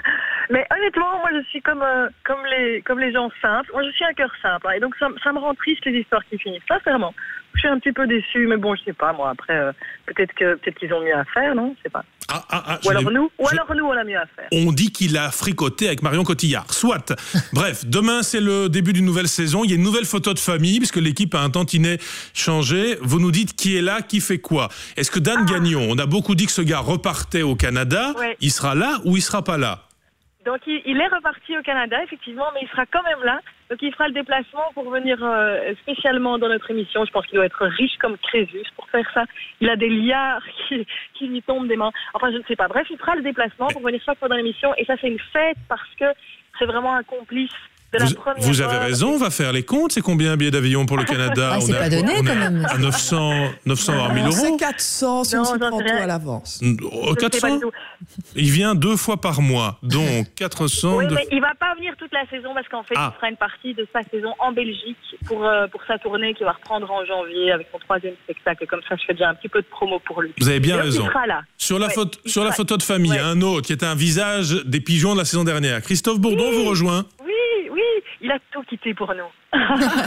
Mais honnêtement, moi, je suis comme, euh, comme, les, comme les gens simples. Moi, je suis un cœur simple. Hein, et donc, ça, ça me rend triste, les histoires qui finissent. Sincèrement. Je suis un petit peu déçue, mais bon, je sais pas, moi, après, euh, peut-être que peut-être qu'ils ont mieux à faire, non? Je sais pas. Ah, ah, ah, ou alors l'ai... nous, ou je... alors nous, on a mieux à faire. On dit qu'il a fricoté avec Marion Cotillard. Soit. Bref, demain, c'est le début d'une nouvelle saison. Il y a une nouvelle photo de famille, puisque l'équipe a un tantinet changé. Vous nous dites qui est là, qui fait quoi. Est-ce que Dan ah. Gagnon, on a beaucoup dit que ce gars repartait au Canada, ouais. il sera là ou il sera pas là? Donc, il, il est reparti au Canada, effectivement, mais il sera quand même là. Donc, il fera le déplacement pour venir euh, spécialement dans notre émission. Je pense qu'il doit être riche comme Crésus pour faire ça. Il a des liards qui, qui lui tombent des mains. Enfin, je ne sais pas. Bref, il fera le déplacement pour venir chaque fois dans l'émission. Et ça, c'est une fête parce que c'est vraiment un complice. Vous, vous avez raison, on va faire les comptes. C'est combien un billet d'avion pour le Canada? ah, C'est pas donné quand même. À neuf cents, neuf cent vingt mille euros. C'est quatre cents si non, on s'y prend tout à l'avance. Oh, quatre cents Il vient deux fois par mois, donc quatre cents. Oui, de... mais il va pas venir toute la saison parce qu'en fait, ah. il fera une partie de sa saison en Belgique pour, euh, pour sa tournée qui va reprendre en janvier avec son troisième spectacle. Comme ça, je fais déjà un petit peu de promo pour lui. Vous avez bien raison. Il sera là. Sur la, ouais, photo, sur la photo de famille, ouais. un autre qui était un visage des pigeons de la saison dernière. Christophe Bourdon oui. vous rejoint. Oui, oui, il a tout quitté pour nous.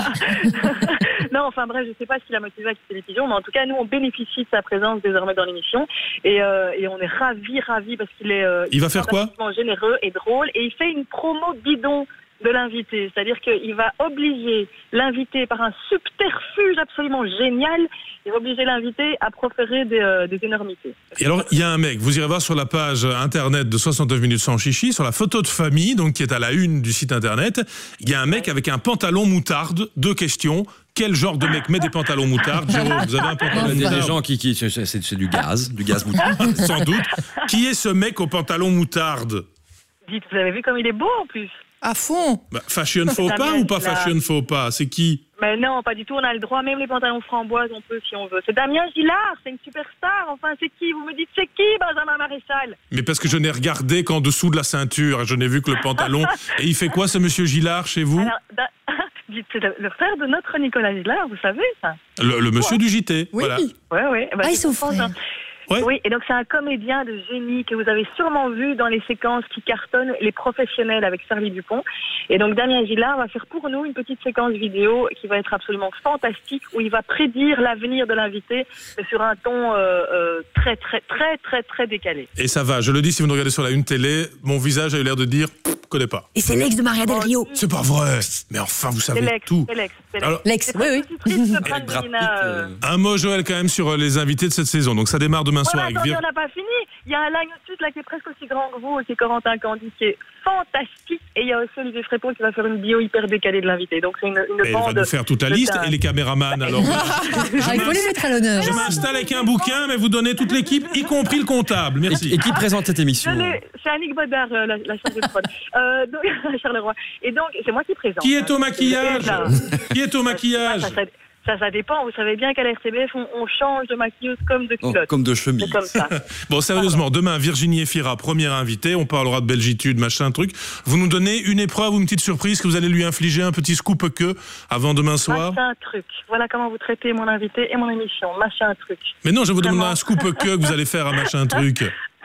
Non, enfin bref, je sais pas ce qui l'a motivé à quitter les pigeons, mais en tout cas, nous, on bénéficie de sa présence désormais dans l'émission et, euh, et on est ravis, ravis parce qu'il est euh, il va faire quoi? Généreux et drôle et il fait une promo bidon de l'invité, c'est-à-dire qu'il va obliger l'invité par un subterfuge absolument génial, il va obliger l'invité à proférer des, euh, des énormités. Et alors, il y a un mec, vous irez voir sur la page internet de soixante-neuf minutes sans chichi, sur la photo de famille, donc qui est à la une du site internet, il y a un mec avec un pantalon moutarde, deux questions. Quel genre de mec met des pantalons moutarde? Jérôme, vous avez un pantalon moutarde? Il y a des gens qui, qui c'est, c'est du gaz, du gaz moutarde. Sans doute. Qui est ce mec au pantalon moutarde? Dites, vous avez vu comme il est beau en plus? À fond. Bah, fashion faux pas ou pas fashion faux pas? C'est qui? Mais non, pas du tout. On a le droit, même les pantalons framboises, on peut si on veut. C'est Damien Gillard, c'est une superstar. Enfin, c'est qui? Vous me dites c'est qui, Benjamin Maréchal? Mais parce que je n'ai regardé qu'en dessous de la ceinture. Je n'ai vu que le pantalon. Et il fait quoi, ce monsieur Gillard, chez vous? Alors, da... C'est le frère de notre Nicolas Gillard, vous savez ça? Le, le monsieur ouais. du J T. Oui, voilà. oui. Ouais, bah, ah, ils sont frères. Ouais. Oui, et donc c'est un comédien de génie que vous avez sûrement vu dans les séquences qui cartonnent Les Professionnels avec Charlie Dupont. Et donc Damien Gillard va faire pour nous une petite séquence vidéo qui va être absolument fantastique où il va prédire l'avenir de l'invité mais sur un ton euh, euh, très très très très très décalé. Et ça va, je le dis si vous nous regardez sur la une télé, mon visage a eu l'air de dire connais pas. Et c'est l'ex de Maria Del Rio. Oh, c'est pas vrai. Mais enfin, vous savez c'est l'ex, tout. C'est l'ex. C'est l'ex. Alors, l'ex. Oui, oui. euh... Un mot, Joël, quand même sur les invités de cette saison. Donc ça démarre demain oh, soir. Attends, avec... on n'a pas fini. Il y a un line au-dessus là qui est presque aussi grand que vous, qui est Corentin Candy, qui est fantastique. Et il y a aussi Olivier Frépon qui va faire une bio hyper décalée de l'invité. Donc c'est une, une et bande. Il va nous faire toute la liste ta... et les caméramans. Alors, ah, il faut les mettre à l'honneur. Je m'installe avec un bouquin, mais vous donnez toute l'équipe, y compris le comptable. Merci. Et, et qui présente cette émission? C'est Annick Bodard, euh, la, la charge de prod. euh, donc, Charleroi. Et donc, c'est moi qui présente. Qui est au maquillage? Qui est au maquillage? Ça, ça, ça, ça dépend. Vous savez bien qu'à la R T B F, on, on change de maquilleuse comme de culotte. Oh, comme de chemise. C'est comme ça. Bon, sérieusement, demain, Virginie Efira, première invitée. On parlera de belgitude, machin, truc. Vous nous donnez une épreuve ou une petite surprise que vous allez lui infliger, un petit scoop que avant demain soir? Machin truc. Voilà comment vous traitez mon invité et mon émission. Machin truc. Mais non, je vous demande un scoop que que vous allez faire à machin truc.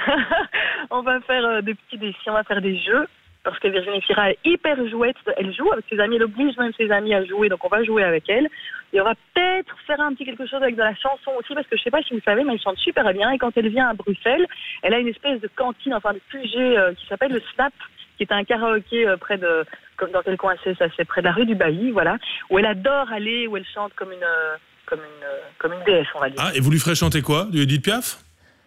On va faire euh, des petits défis, on va faire des jeux. Parce que Virginie Efira est hyper jouette, elle joue avec ses amis, elle oblige même ses amis à jouer, donc on va jouer avec elle. Et on va peut-être faire un petit quelque chose avec de la chanson aussi, parce que je sais pas si vous savez, mais elle chante super bien. Et quand elle vient à Bruxelles, elle a une espèce de cantine, enfin de Q G euh, qui s'appelle le Snap, qui est un karaoké euh, près de, comme dans quel coin c'est, ça c'est près de la rue du Bailly, voilà, où elle adore aller, où elle chante comme une, euh, comme une, euh, comme une déesse, on va dire. Ah, et vous lui ferez chanter quoi? Du Edith Piaf?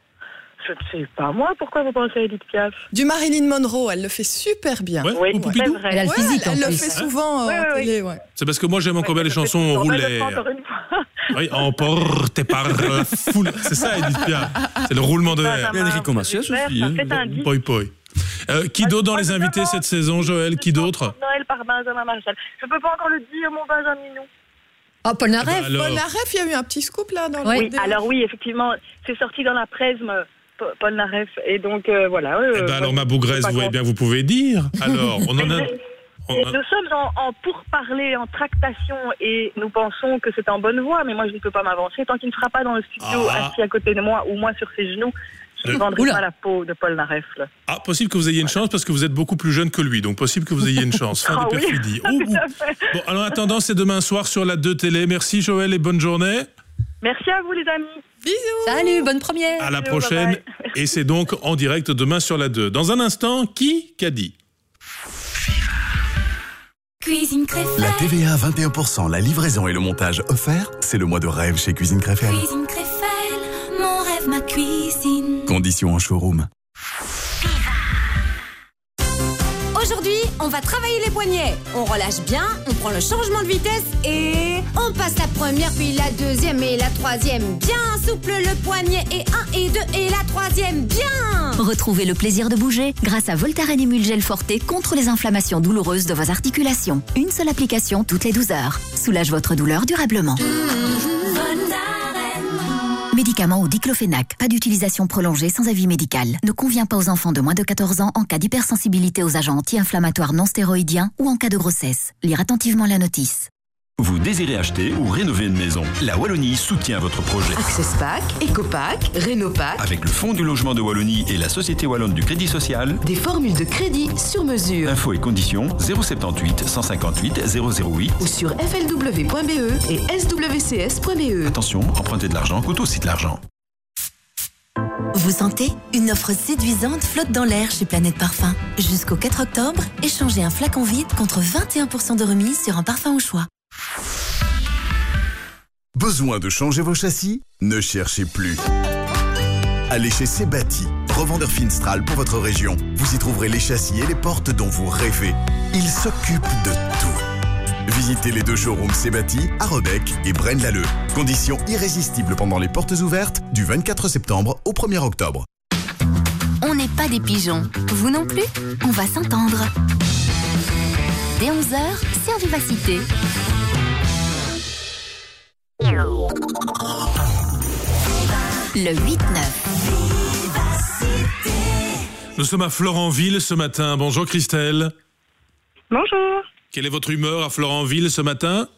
Je ne sais pas moi, pourquoi vous pensez à Edith Piaf? Du Marilyn Monroe, elle le fait super bien. Ouais. Oui, c'est vrai. Elle a le physique ouais, elle, elle en le plus. fait souvent hein? euh, ouais, en ouais, télé. ouais. Ouais. C'est parce que moi j'aime encore ouais, bien les chansons où on roulait. Oui, emporté par la foule. C'est ça Edith Piaf. C'est le roulement de l'air. Il y a Enrico Macias aussi. Poi poi. Euh, qui d'autre dans les invités cette saison, Joël? Qui d'autre? Noël par Benjamin Maréchal. Je ne peux pas encore le dire, mon Benjamin. Oh, Paul Naref. Ah bah Paul Naref, il y a eu un petit scoop là dans oui, le Oui, alors oui, effectivement, c'est sorti dans la presse. Paul Naref, et donc euh, voilà. Euh, eh ben alors ma bougresse, vous voyez bien, vous pouvez dire. Alors, on en a. On a... Nous sommes en, en pourparlers, en tractation, et nous pensons que c'est en bonne voie, mais moi je ne peux pas m'avancer tant qu'il ne sera pas dans le studio, ah. assis à côté de moi ou moi sur ses genoux. Je ne vendrai pas la peau de Paul Naref. Là. Ah, possible que vous ayez une chance parce que vous êtes beaucoup plus jeune que lui. Donc, possible que vous ayez une chance. Fin Ah de oui. perfidie. Ah, Oh, tout ouh. à fait. Bon, alors, en attendant, c'est demain soir sur la deux télé. Merci, Joël, et bonne journée. Merci à vous, les amis. Bisous. Salut, bonne première. À la Bisous, prochaine. bye bye. Et c'est donc en direct demain sur la deux. Dans un instant, qui qu'a dit? Cuisine Créfelle. La T V A à vingt et un pour cent, la livraison et le montage offert, c'est le mois de rêve chez Cuisine Créfelle. Cuisine Créfelle, mon rêve, ma cuisine. Conditions en showroom. Aujourd'hui, on va travailler les poignets. On relâche bien, on prend le changement de vitesse et on passe la première, puis la deuxième et la troisième. Bien souple le poignet et un et deux et la troisième. Bien. Retrouvez le plaisir de bouger grâce à Voltaren Emulgel Forte contre les inflammations douloureuses de vos articulations. Une seule application toutes les douze heures. Soulage votre douleur durablement. Médicament ou diclofénac. Pas d'utilisation prolongée sans avis médical. Ne convient pas aux enfants de moins de quatorze ans en cas d'hypersensibilité aux agents anti-inflammatoires non stéroïdiens ou en cas de grossesse. Lire attentivement la notice. Vous désirez acheter ou rénover une maison? La Wallonie soutient votre projet. Accesspack, Ecopack, Rénopack. Avec le Fonds du logement de Wallonie et la Société Wallonne du Crédit Social. Des formules de crédit sur mesure. Infos et conditions zéro soixante-dix-huit cent cinquante-huit zéro zéro huit. Ou sur f l w point b e et s w c s point b e. Attention, emprunter de l'argent coûte aussi de l'argent. Vous sentez? Une offre séduisante flotte dans l'air chez Planète Parfum. Jusqu'au quatre octobre, échangez un flacon vide contre vingt et un pour cent de remise sur un parfum au choix. Besoin de changer vos châssis? Ne cherchez plus. Allez chez Sebati, revendeur Finstral pour votre région. Vous y trouverez les châssis et les portes dont vous rêvez. Ils s'occupent de tout. Visitez les deux showrooms Sebati à Rebec et Braine-l'Alleud. Conditions irrésistibles pendant les portes ouvertes du vingt-quatre septembre au premier octobre. On n'est pas des pigeons. Vous non plus? On va s'entendre. Dès onze heures sur Vivacité. Le huit neuf. Nous sommes à Florentville ce matin. Bonjour Christelle. Bonjour. Quelle est votre humeur à Florentville ce matin?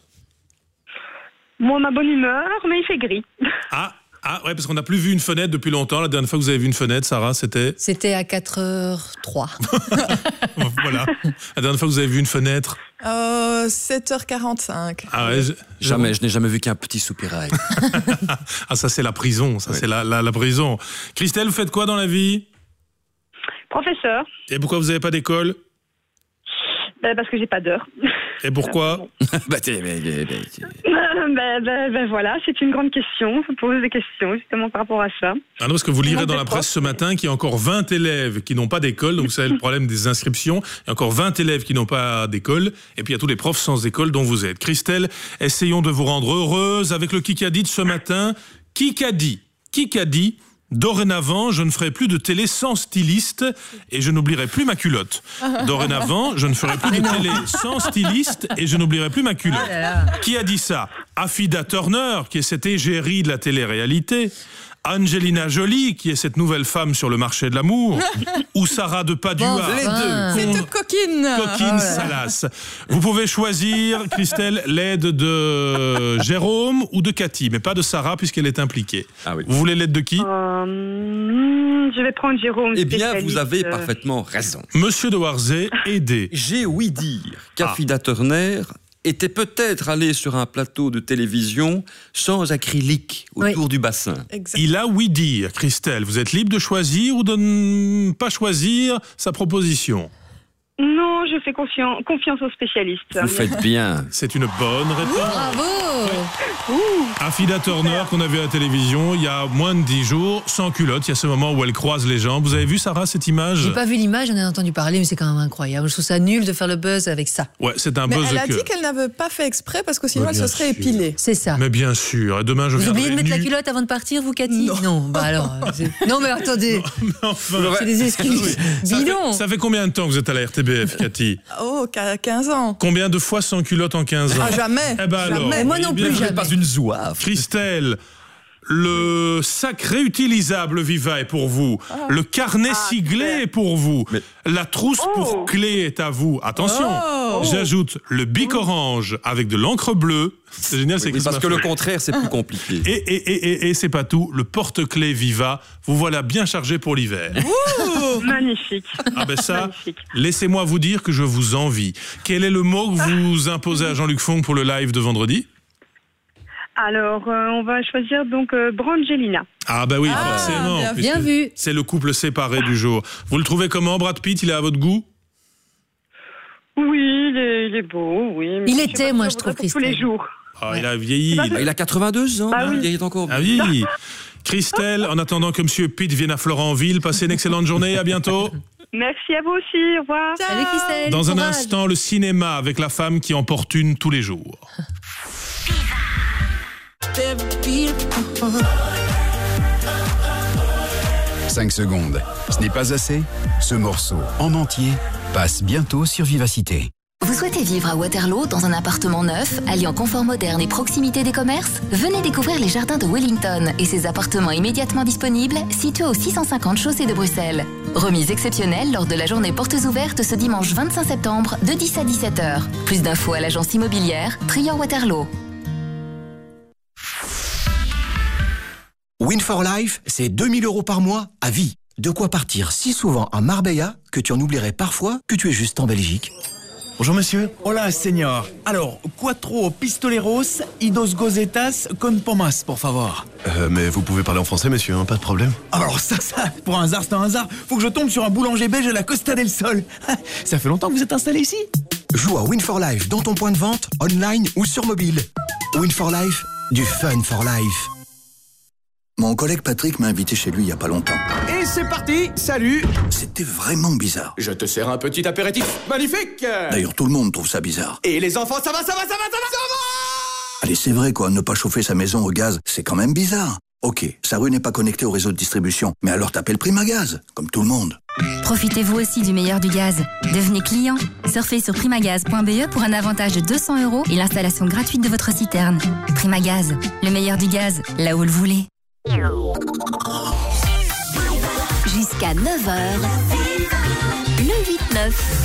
Moi, ma bonne humeur, mais il fait gris. Ah, ah ouais, parce qu'on n'a plus vu une fenêtre depuis longtemps. La dernière fois que vous avez vu une fenêtre, Sarah, c'était... C'était à quatre heures trois. Voilà. La dernière fois que vous avez vu une fenêtre? Euh, sept heures quarante-cinq. Ah ouais, je- Jamais, je n'ai jamais vu qu'un petit soupirail. Ah, ça c'est la prison, ça c'est la, la, la prison. Christelle, vous faites quoi dans la vie? Professeur, Et pourquoi vous n'avez pas d'école? ben, parce que j'ai pas d'heure. Et pourquoi? Bah, t'es- mais- mais- mais- ben, ben, ben voilà, c'est une grande question. Je pose des questions justement par rapport à ça. Ah non, parce que vous lirez Manque dans de la prof. presse ce matin qu'il y a encore vingt élèves qui n'ont pas d'école. Donc, vous savez le problème des inscriptions. Il y a encore vingt élèves qui n'ont pas d'école. Et puis, il y a tous les profs sans école dont vous êtes. Christelle, essayons de vous rendre heureuse avec le Kikadi de ce matin. Kikadi. Kikadi. Dorénavant, je ne ferai plus de télé sans styliste et je n'oublierai plus ma culotte. Dorénavant, je ne ferai plus de télé sans styliste et je n'oublierai plus ma culotte. Oh là là. Qui a dit ça? Affida Turner, qui est cette égérie de la télé-réalité. Angelina Jolie, qui est cette nouvelle femme sur le marché de l'amour. Ou Sarah de Padua. Bon, Les enfin. deux. Cette coquine. Coquine Oh là là. salace. Vous pouvez choisir, Christelle, l'aide de Jérôme ou de Cathy, mais pas de Sarah puisqu'elle est impliquée. Ah oui. Vous voulez l'aide de qui? Euh, hmm, je vais prendre Jérôme. Eh bien, spécialiste, vous avez euh, parfaitement raison. Monsieur de Warzé, aidez. J'ai ouï dire qu'Affida Turner était peut-être allé sur un plateau de télévision sans acrylique autour du bassin. Il a oui dire, Christelle. Vous êtes libre de choisir ou de ne pas choisir sa proposition. Non, je fais confiance, confiance aux spécialistes. Vous faites bien. C'est une bonne réponse. Bravo. Affida Turner, qu'on a vu à la télévision il y a moins de dix jours, sans culotte. Il y a ce moment où elle croise les jambes. Vous avez vu, Sarah, cette image? J'ai pas vu l'image, j'en ai entendu parler, mais c'est quand même incroyable. Je trouve ça nul de faire le buzz avec ça. Ouais, c'est un Mais buzz elle a que... dit qu'elle n'avait pas fait exprès parce que sinon Mais elle bien se serait sûr. épilée. C'est ça. Mais bien sûr. Et demain, je Vous viendrai oubliez de mettre la nu. culotte avant de partir, vous, Cathy? Non. bah alors. euh, c'est- Non, mais attendez. Enfin, C'est des excuses. ça, Bidon. fait, ça fait combien de temps que vous êtes à la R T B F, Cathy? Oh, qu- quinze ans. Combien de fois sans culotte en quinze ans? Ah, jamais. Eh ben alors, Jamais. Moi non eh bien, plus, vous n'êtes jamais. Pas une zouave. Christelle, Le sac réutilisable Viva est pour vous. Ah. Le carnet Ah, siglé super. est pour vous. Mais- La trousse Oh. pour clé est à vous. Attention, Oh. j'ajoute le bic orange avec de l'encre bleue. C'est génial, c'est Oui, écrit parce sur que ma le feuille. contraire, c'est plus compliqué. Et, et, et, et, et c'est pas tout, le porte-clés Viva, vous voilà bien chargé pour l'hiver. Magnifique. Ah ben ça, Magnifique. laissez-moi vous dire que je vous envie. Quel est le mot que vous imposez à Jean-Luc Fong pour le live de vendredi ? Alors, euh, on va choisir donc euh, Brangelina. Ah bah oui, Ah, forcément. bien- puisque bien vu. C'est le couple séparé du jour. Vous le trouvez comment, Brad Pitt ? Il est à votre goût ? Oui, il est, il est beau, oui. mais Il je était, sais pas moi, si je voudrais trouve, pour tous les Christelle. jours. Ah, il a vieilli. Bah, il a- Ah, il a quatre-vingt-deux ans, Bah hein, oui. il est encore Ah oui. Christelle, en attendant que Monsieur Pitt vienne à Florentville, passez une excellente journée, à bientôt. Merci à vous aussi, au revoir. Salut Christelle. Dans un courage. instant, le cinéma avec la femme qui importune tous les jours. cinq secondes. Ce n'est pas assez ? Ce morceau, en entier, passe bientôt sur Vivacité. Vous souhaitez vivre à Waterloo dans un appartement neuf, alliant confort moderne et proximité des commerces ? Venez découvrir les jardins de Wellington et ses appartements immédiatement disponibles, situés au six cent cinquante chaussée de Bruxelles. Remise exceptionnelle lors de la journée portes ouvertes ce dimanche vingt-cinq septembre de dix à dix-sept heures. Plus d'infos à l'agence immobilière Trior Waterloo. Win for Life, c'est deux mille euros par mois à vie. De quoi partir si souvent à Marbella que tu en oublierais parfois que tu es juste en Belgique. Bonjour monsieur. Hola señor. Alors, cuatro pistoleros y dos gozetas con pomas, por favor. Euh, mais vous pouvez parler en français, monsieur, hein, pas de problème. Alors ça, ça, pour un hasard, c'est un hasard. Faut que je tombe sur un boulanger belge à la Costa del Sol. Ça fait longtemps que vous êtes installé ici? Joue à Win for Life dans ton point de vente, online ou sur mobile. Win for Life, du fun for life. Mon collègue Patrick m'a invité chez lui il y a pas longtemps. Et c'est parti. Salut. C'était vraiment bizarre. Je te sers un petit apéritif magnifique. D'ailleurs, tout le monde trouve ça bizarre. Et les enfants, ça va, ça va, ça va, ça va, ça va. Allez, c'est vrai quoi, ne pas chauffer sa maison au gaz, c'est quand même bizarre. Ok, sa rue n'est pas connectée au réseau de distribution, mais alors t'appelles Primagaz, comme tout le monde. Profitez-vous aussi du meilleur du gaz. Devenez client. Surfez sur primagaz point b e pour un avantage de deux cents euros et l'installation gratuite de votre citerne. Primagaz, le meilleur du gaz, là où le voulez. Jusqu'à neuf heures, le huit neuf.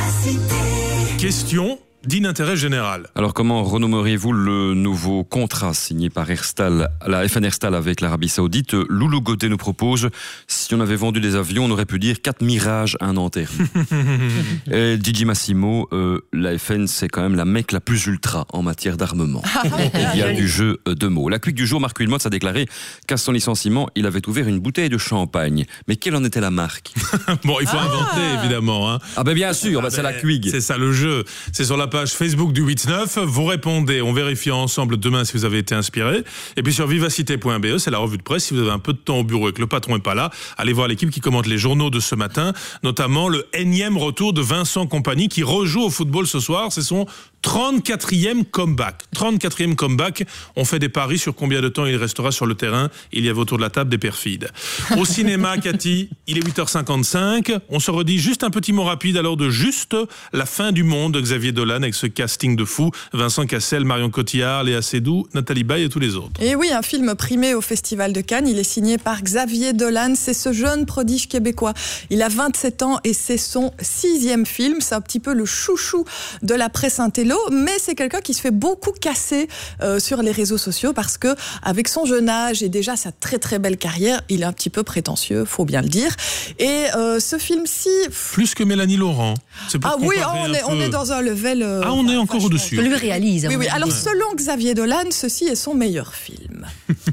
Question d'inintérêt général. Alors comment renommeriez-vous le nouveau contrat signé par Herstal, la F N Herstal avec l'Arabie Saoudite? Loulou Godet nous propose, si on avait vendu des avions, on aurait pu dire quatre Mirage, un Nanterre. Et Gigi Massimo, euh, la F N c'est quand même la mecque la plus ultra en matière d'armement. Il y a du jeu de mots. La quick du jour, Marc Wilmots a déclaré qu'à son licenciement, il avait ouvert une bouteille de champagne. Mais quelle en était la marque? Bon, il faut Ah. inventer évidemment. Hein. Ah ben bien sûr, Ah ben c'est ben, la Quig. C'est ça le jeu. C'est sur la page Facebook du huit neuf. Vous répondez, on vérifiera ensemble demain si vous avez été inspiré. Et puis sur vivacité point b e, c'est la revue de presse. Si vous avez un peu de temps au bureau et que le patron est pas là, allez voir l'équipe qui commente les journaux de ce matin, notamment le énième retour de Vincent Kompany qui rejoue au football ce soir. C'est son trente-quatrième comeback. trente-quatrième comeback. On fait des paris sur combien de temps il restera sur le terrain. Il y avait autour de la table des perfides. Au cinéma, Cathy, il est huit heures cinquante-cinq. On se redit juste un petit mot rapide alors de Juste la fin du monde de Xavier Dolan avec ce casting de fou. Vincent Cassel, Marion Cotillard, Léa Seydoux, Nathalie Baye et tous les autres. Et oui, un film primé au Festival de Cannes. Il est signé par Xavier Dolan. C'est ce jeune prodige québécois. Il a vingt-sept ans et c'est son sixième film. C'est un petit peu le chouchou de la presse intello, mais c'est quelqu'un qui se fait beaucoup casser euh, sur les réseaux sociaux parce que avec son jeune âge et déjà sa très très belle carrière, il est un petit peu prétentieux, faut bien le dire. Et euh, ce film-ci... Plus que Mélanie Laurent. C'est pour Ah oui, comparer on un est, peu. on est dans un level... euh, Ah, on est encore au-dessus. Je le réalise. à Oui, mon oui. avis. Alors, Ouais. selon Xavier Dolan, ceci est son meilleur film.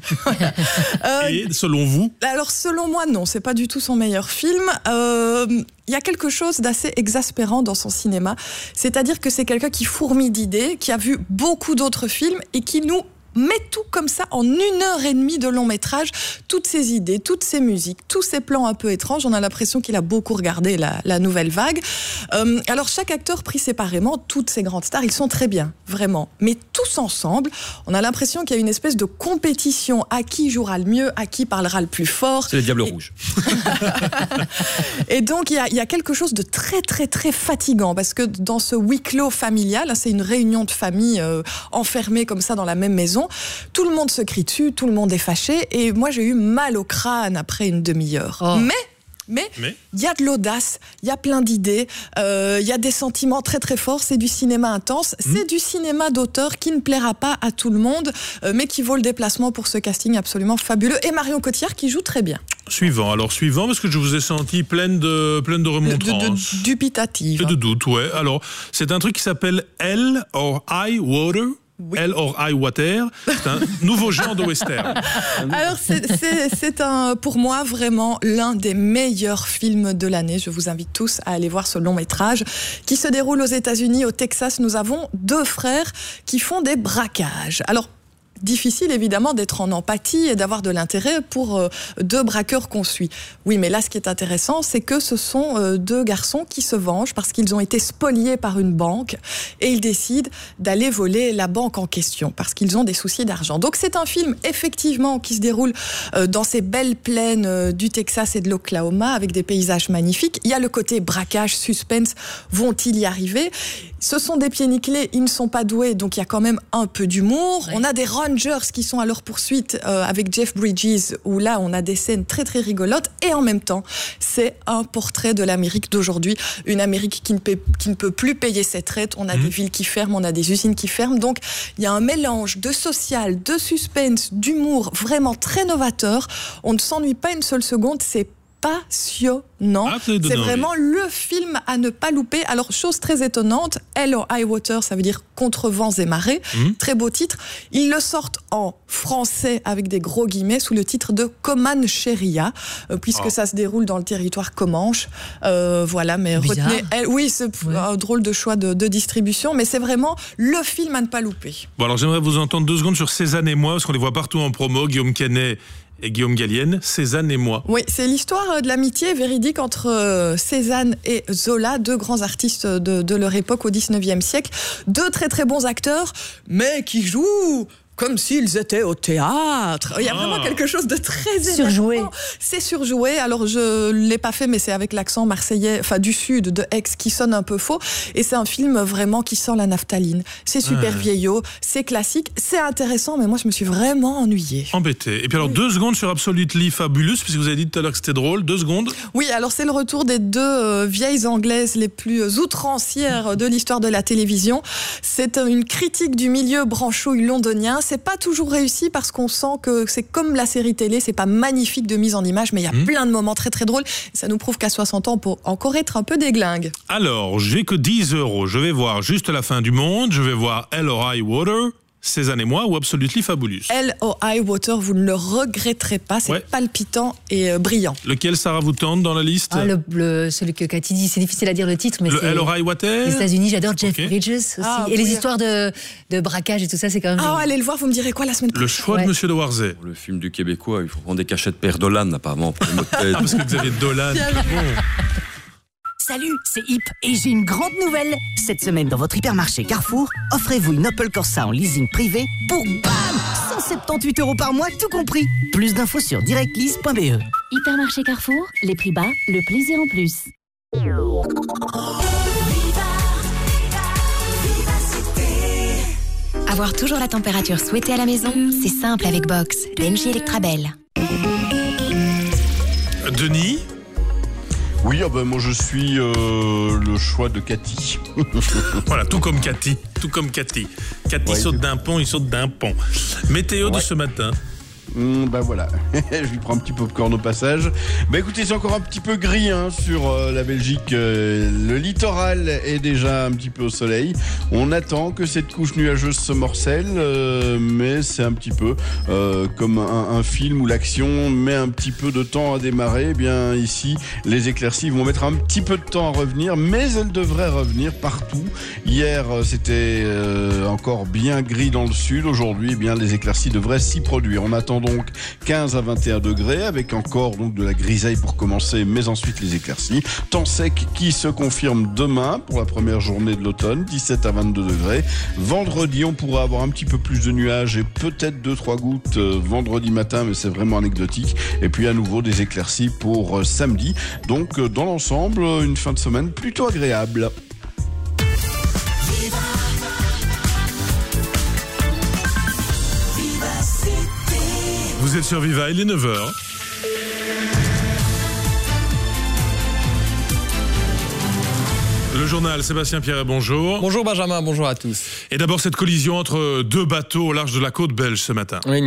Euh, Et selon vous? Alors, selon moi, non, c'est pas du tout son meilleur film. Euh, Il y a quelque chose d'assez exaspérant dans son cinéma. C'est-à-dire que c'est quelqu'un qui fourmille d'idées, qui a vu beaucoup d'autres films et qui nous met tout comme ça en une heure et demie de long métrage, toutes ces idées, toutes ces musiques, tous ces plans un peu étranges. On a l'impression qu'il a beaucoup regardé la, la nouvelle vague. Euh, alors chaque acteur pris séparément, toutes ces grandes stars, ils sont très bien, vraiment. Mais tous ensemble, on a l'impression qu'il y a une espèce de compétition à qui jouera le mieux, à qui parlera le plus fort. C'est les Diables Rouges. Et donc, il y a, il y a quelque chose de très, très, très fatigant parce que dans ce huis clos familial, c'est une réunion de famille euh, enfermée comme ça dans la même maison, distribution. Tout le monde se crie dessus, tout le monde est fâché, et moi j'ai eu mal au crâne après une demi-heure. Oh. Mais Mais il y a de l'audace, il y a plein d'idées, il euh, y a des sentiments très très forts, c'est du cinéma intense, mmh. c'est du cinéma d'auteur qui ne plaira pas à tout le monde, euh, mais qui vaut le déplacement pour ce casting absolument fabuleux. Et Marion Cotillard qui joue très bien. Suivant, alors suivant, parce que je vous ai senti pleine de, pleine de remontrances. De, de, dubitative. Et de doute, ouais. Alors, c'est un truc qui s'appelle Hell or High Water. Oui. Hell or High Water, c'est un nouveau genre de western. Alors c'est, c'est, c'est un, pour moi vraiment l'un des meilleurs films de l'année. Je vous invite tous à aller voir ce long métrage qui se déroule aux États-Unis, au Texas. Nous avons deux frères qui font des braquages. Alors difficile évidemment d'être en empathie et d'avoir de l'intérêt pour euh, deux braqueurs qu'on suit. Oui, mais là ce qui est intéressant, c'est que ce sont euh, deux garçons qui se vengent parce qu'ils ont été spoliés par une banque et ils décident d'aller voler la banque en question parce qu'ils ont des soucis d'argent. Donc c'est un film effectivement qui se déroule euh, dans ces belles plaines euh, du Texas et de l'Oklahoma avec des paysages magnifiques. Il y a le côté braquage, suspense, vont-ils y arriver ? Ce sont des pieds nickelés, ils ne sont pas doués, donc il y a quand même un peu d'humour. Oui. On a des Rangers qui sont à leur poursuite euh, avec Jeff Bridges, où là on a des scènes très très rigolotes, et en même temps c'est un portrait de l'Amérique d'aujourd'hui, une Amérique qui ne, paie, qui ne peut plus payer ses traites. On a mmh. des villes qui ferment, on a des usines qui ferment, donc il y a un mélange de social, de suspense, d'humour vraiment très novateur. On ne s'ennuie pas une seule seconde, c'est passionnant. Ah, c'est vraiment le film à ne pas louper. Alors, chose très étonnante, Hell or High Water, ça veut dire contre vents et marées. Mmh. Très beau titre. Ils le sortent en français avec des gros guillemets sous le titre de Comancheria, euh, puisque oh. ça se déroule dans le territoire comanche. Euh, voilà, mais bizarre. Retenez. Elle, oui, c'est ouais. un drôle de choix de, de distribution, mais c'est vraiment le film à ne pas louper. Bon, alors j'aimerais vous entendre deux secondes sur Cézanne et moi, parce qu'on les voit partout en promo. Guillaume Canet et Guillaume Gallienne, Cézanne et moi. Oui, c'est l'histoire de l'amitié véridique entre Cézanne et Zola, deux grands artistes de, de leur époque au dix-neuvième siècle. Deux très très bons acteurs, mais qui jouent comme s'ils étaient au théâtre. Il y a ah. vraiment quelque chose de très surjoué. Énervant. C'est surjoué. Alors je l'ai pas fait, mais c'est avec l'accent marseillais, enfin du sud de Aix, qui sonne un peu faux. Et c'est un film vraiment qui sent la naphtaline. C'est super ah. vieillot, c'est classique, c'est intéressant, mais moi je me suis vraiment ennuyée. Embêtée. Et puis alors oui. deux secondes sur Absolutely Fabulous, puisque vous avez dit tout à l'heure que c'était drôle. Deux secondes. Oui, alors c'est le retour des deux euh, vieilles anglaises les plus outrancières de l'histoire de la télévision. C'est une critique du milieu branchouille londonien. C'est pas toujours réussi parce qu'on sent que c'est comme la série télé, c'est pas magnifique de mise en image, mais il y a mmh. plein de moments très très drôles. Ça nous prouve qu'à soixante ans, on peut encore être un peu déglingue. Alors, j'ai que dix euros. Je vais voir Juste la fin du monde, je vais voir Hell or High Water, Cézanne et moi ou Absolutely Fabulous. Hell or High Water, vous ne le regretterez pas, c'est ouais. palpitant et euh, brillant. Lequel, Sarah, vous tente dans la liste? ah, le, le, Celui que Cathy dit, c'est difficile à dire le titre, mais le c'est... Hell or High Water. Les États-Unis, j'adore Jeff okay. Bridges aussi. Ah, et oui. les histoires de, de braquage et tout ça, c'est quand même... Ah, allez le voir, vous me direz quoi la semaine prochaine? Le choix ouais. de Monsieur de Warzay. Le film du Québécois, il faut prendre des cachettes Père Dolan, apparemment. Pour le ah, parce que Xavier Dolan, bon. Salut, c'est Hip et j'ai une grande nouvelle. Cette semaine, dans votre hypermarché Carrefour, offrez-vous une Opel Corsa en leasing privé pour BAM cent soixante-dix-huit euros par mois, tout compris. Plus d'infos sur directlease point b e. Hypermarché Carrefour, les prix bas, le plaisir en plus. Avoir toujours la température souhaitée à la maison, c'est simple avec Box, d'Engie Electrabel. Denis ? Oui, oh ben moi je suis euh, le choix de Cathy. Voilà, tout comme Cathy, tout comme Cathy. Cathy ouais, saute d'un pont, il saute d'un pont. Météo ouais. de ce matin. Mmh, bah voilà, je lui prends un petit popcorn au passage. Bah écoutez, c'est encore un petit peu gris hein, sur euh, la Belgique. Euh, le littoral est déjà un petit peu au soleil. On attend que cette couche nuageuse se morcelle, euh, mais c'est un petit peu euh, comme un, un film où l'action met un petit peu de temps à démarrer. Eh bien ici, les éclaircies vont mettre un petit peu de temps à revenir, mais elles devraient revenir partout. Hier, c'était euh, encore bien gris dans le sud. Aujourd'hui, eh bien les éclaircies devraient s'y produire. On attend donc quinze à vingt et un degrés avec encore donc de la grisaille pour commencer, mais ensuite les éclaircies. Temps sec qui se confirme demain pour la première journée de l'automne, dix-sept à vingt-deux degrés. Vendredi, on pourra avoir un petit peu plus de nuages et peut-être deux trois gouttes euh, vendredi matin, mais c'est vraiment anecdotique. Et puis à nouveau des éclaircies pour euh, samedi. Donc euh, dans l'ensemble, une fin de semaine plutôt agréable. Vous êtes sur Viva, il est neuf heures. Le journal, Sébastien Pierret, bonjour. Bonjour Benjamin, bonjour à tous. Et d'abord cette collision entre deux bateaux au large de la côte belge ce matin. Oui,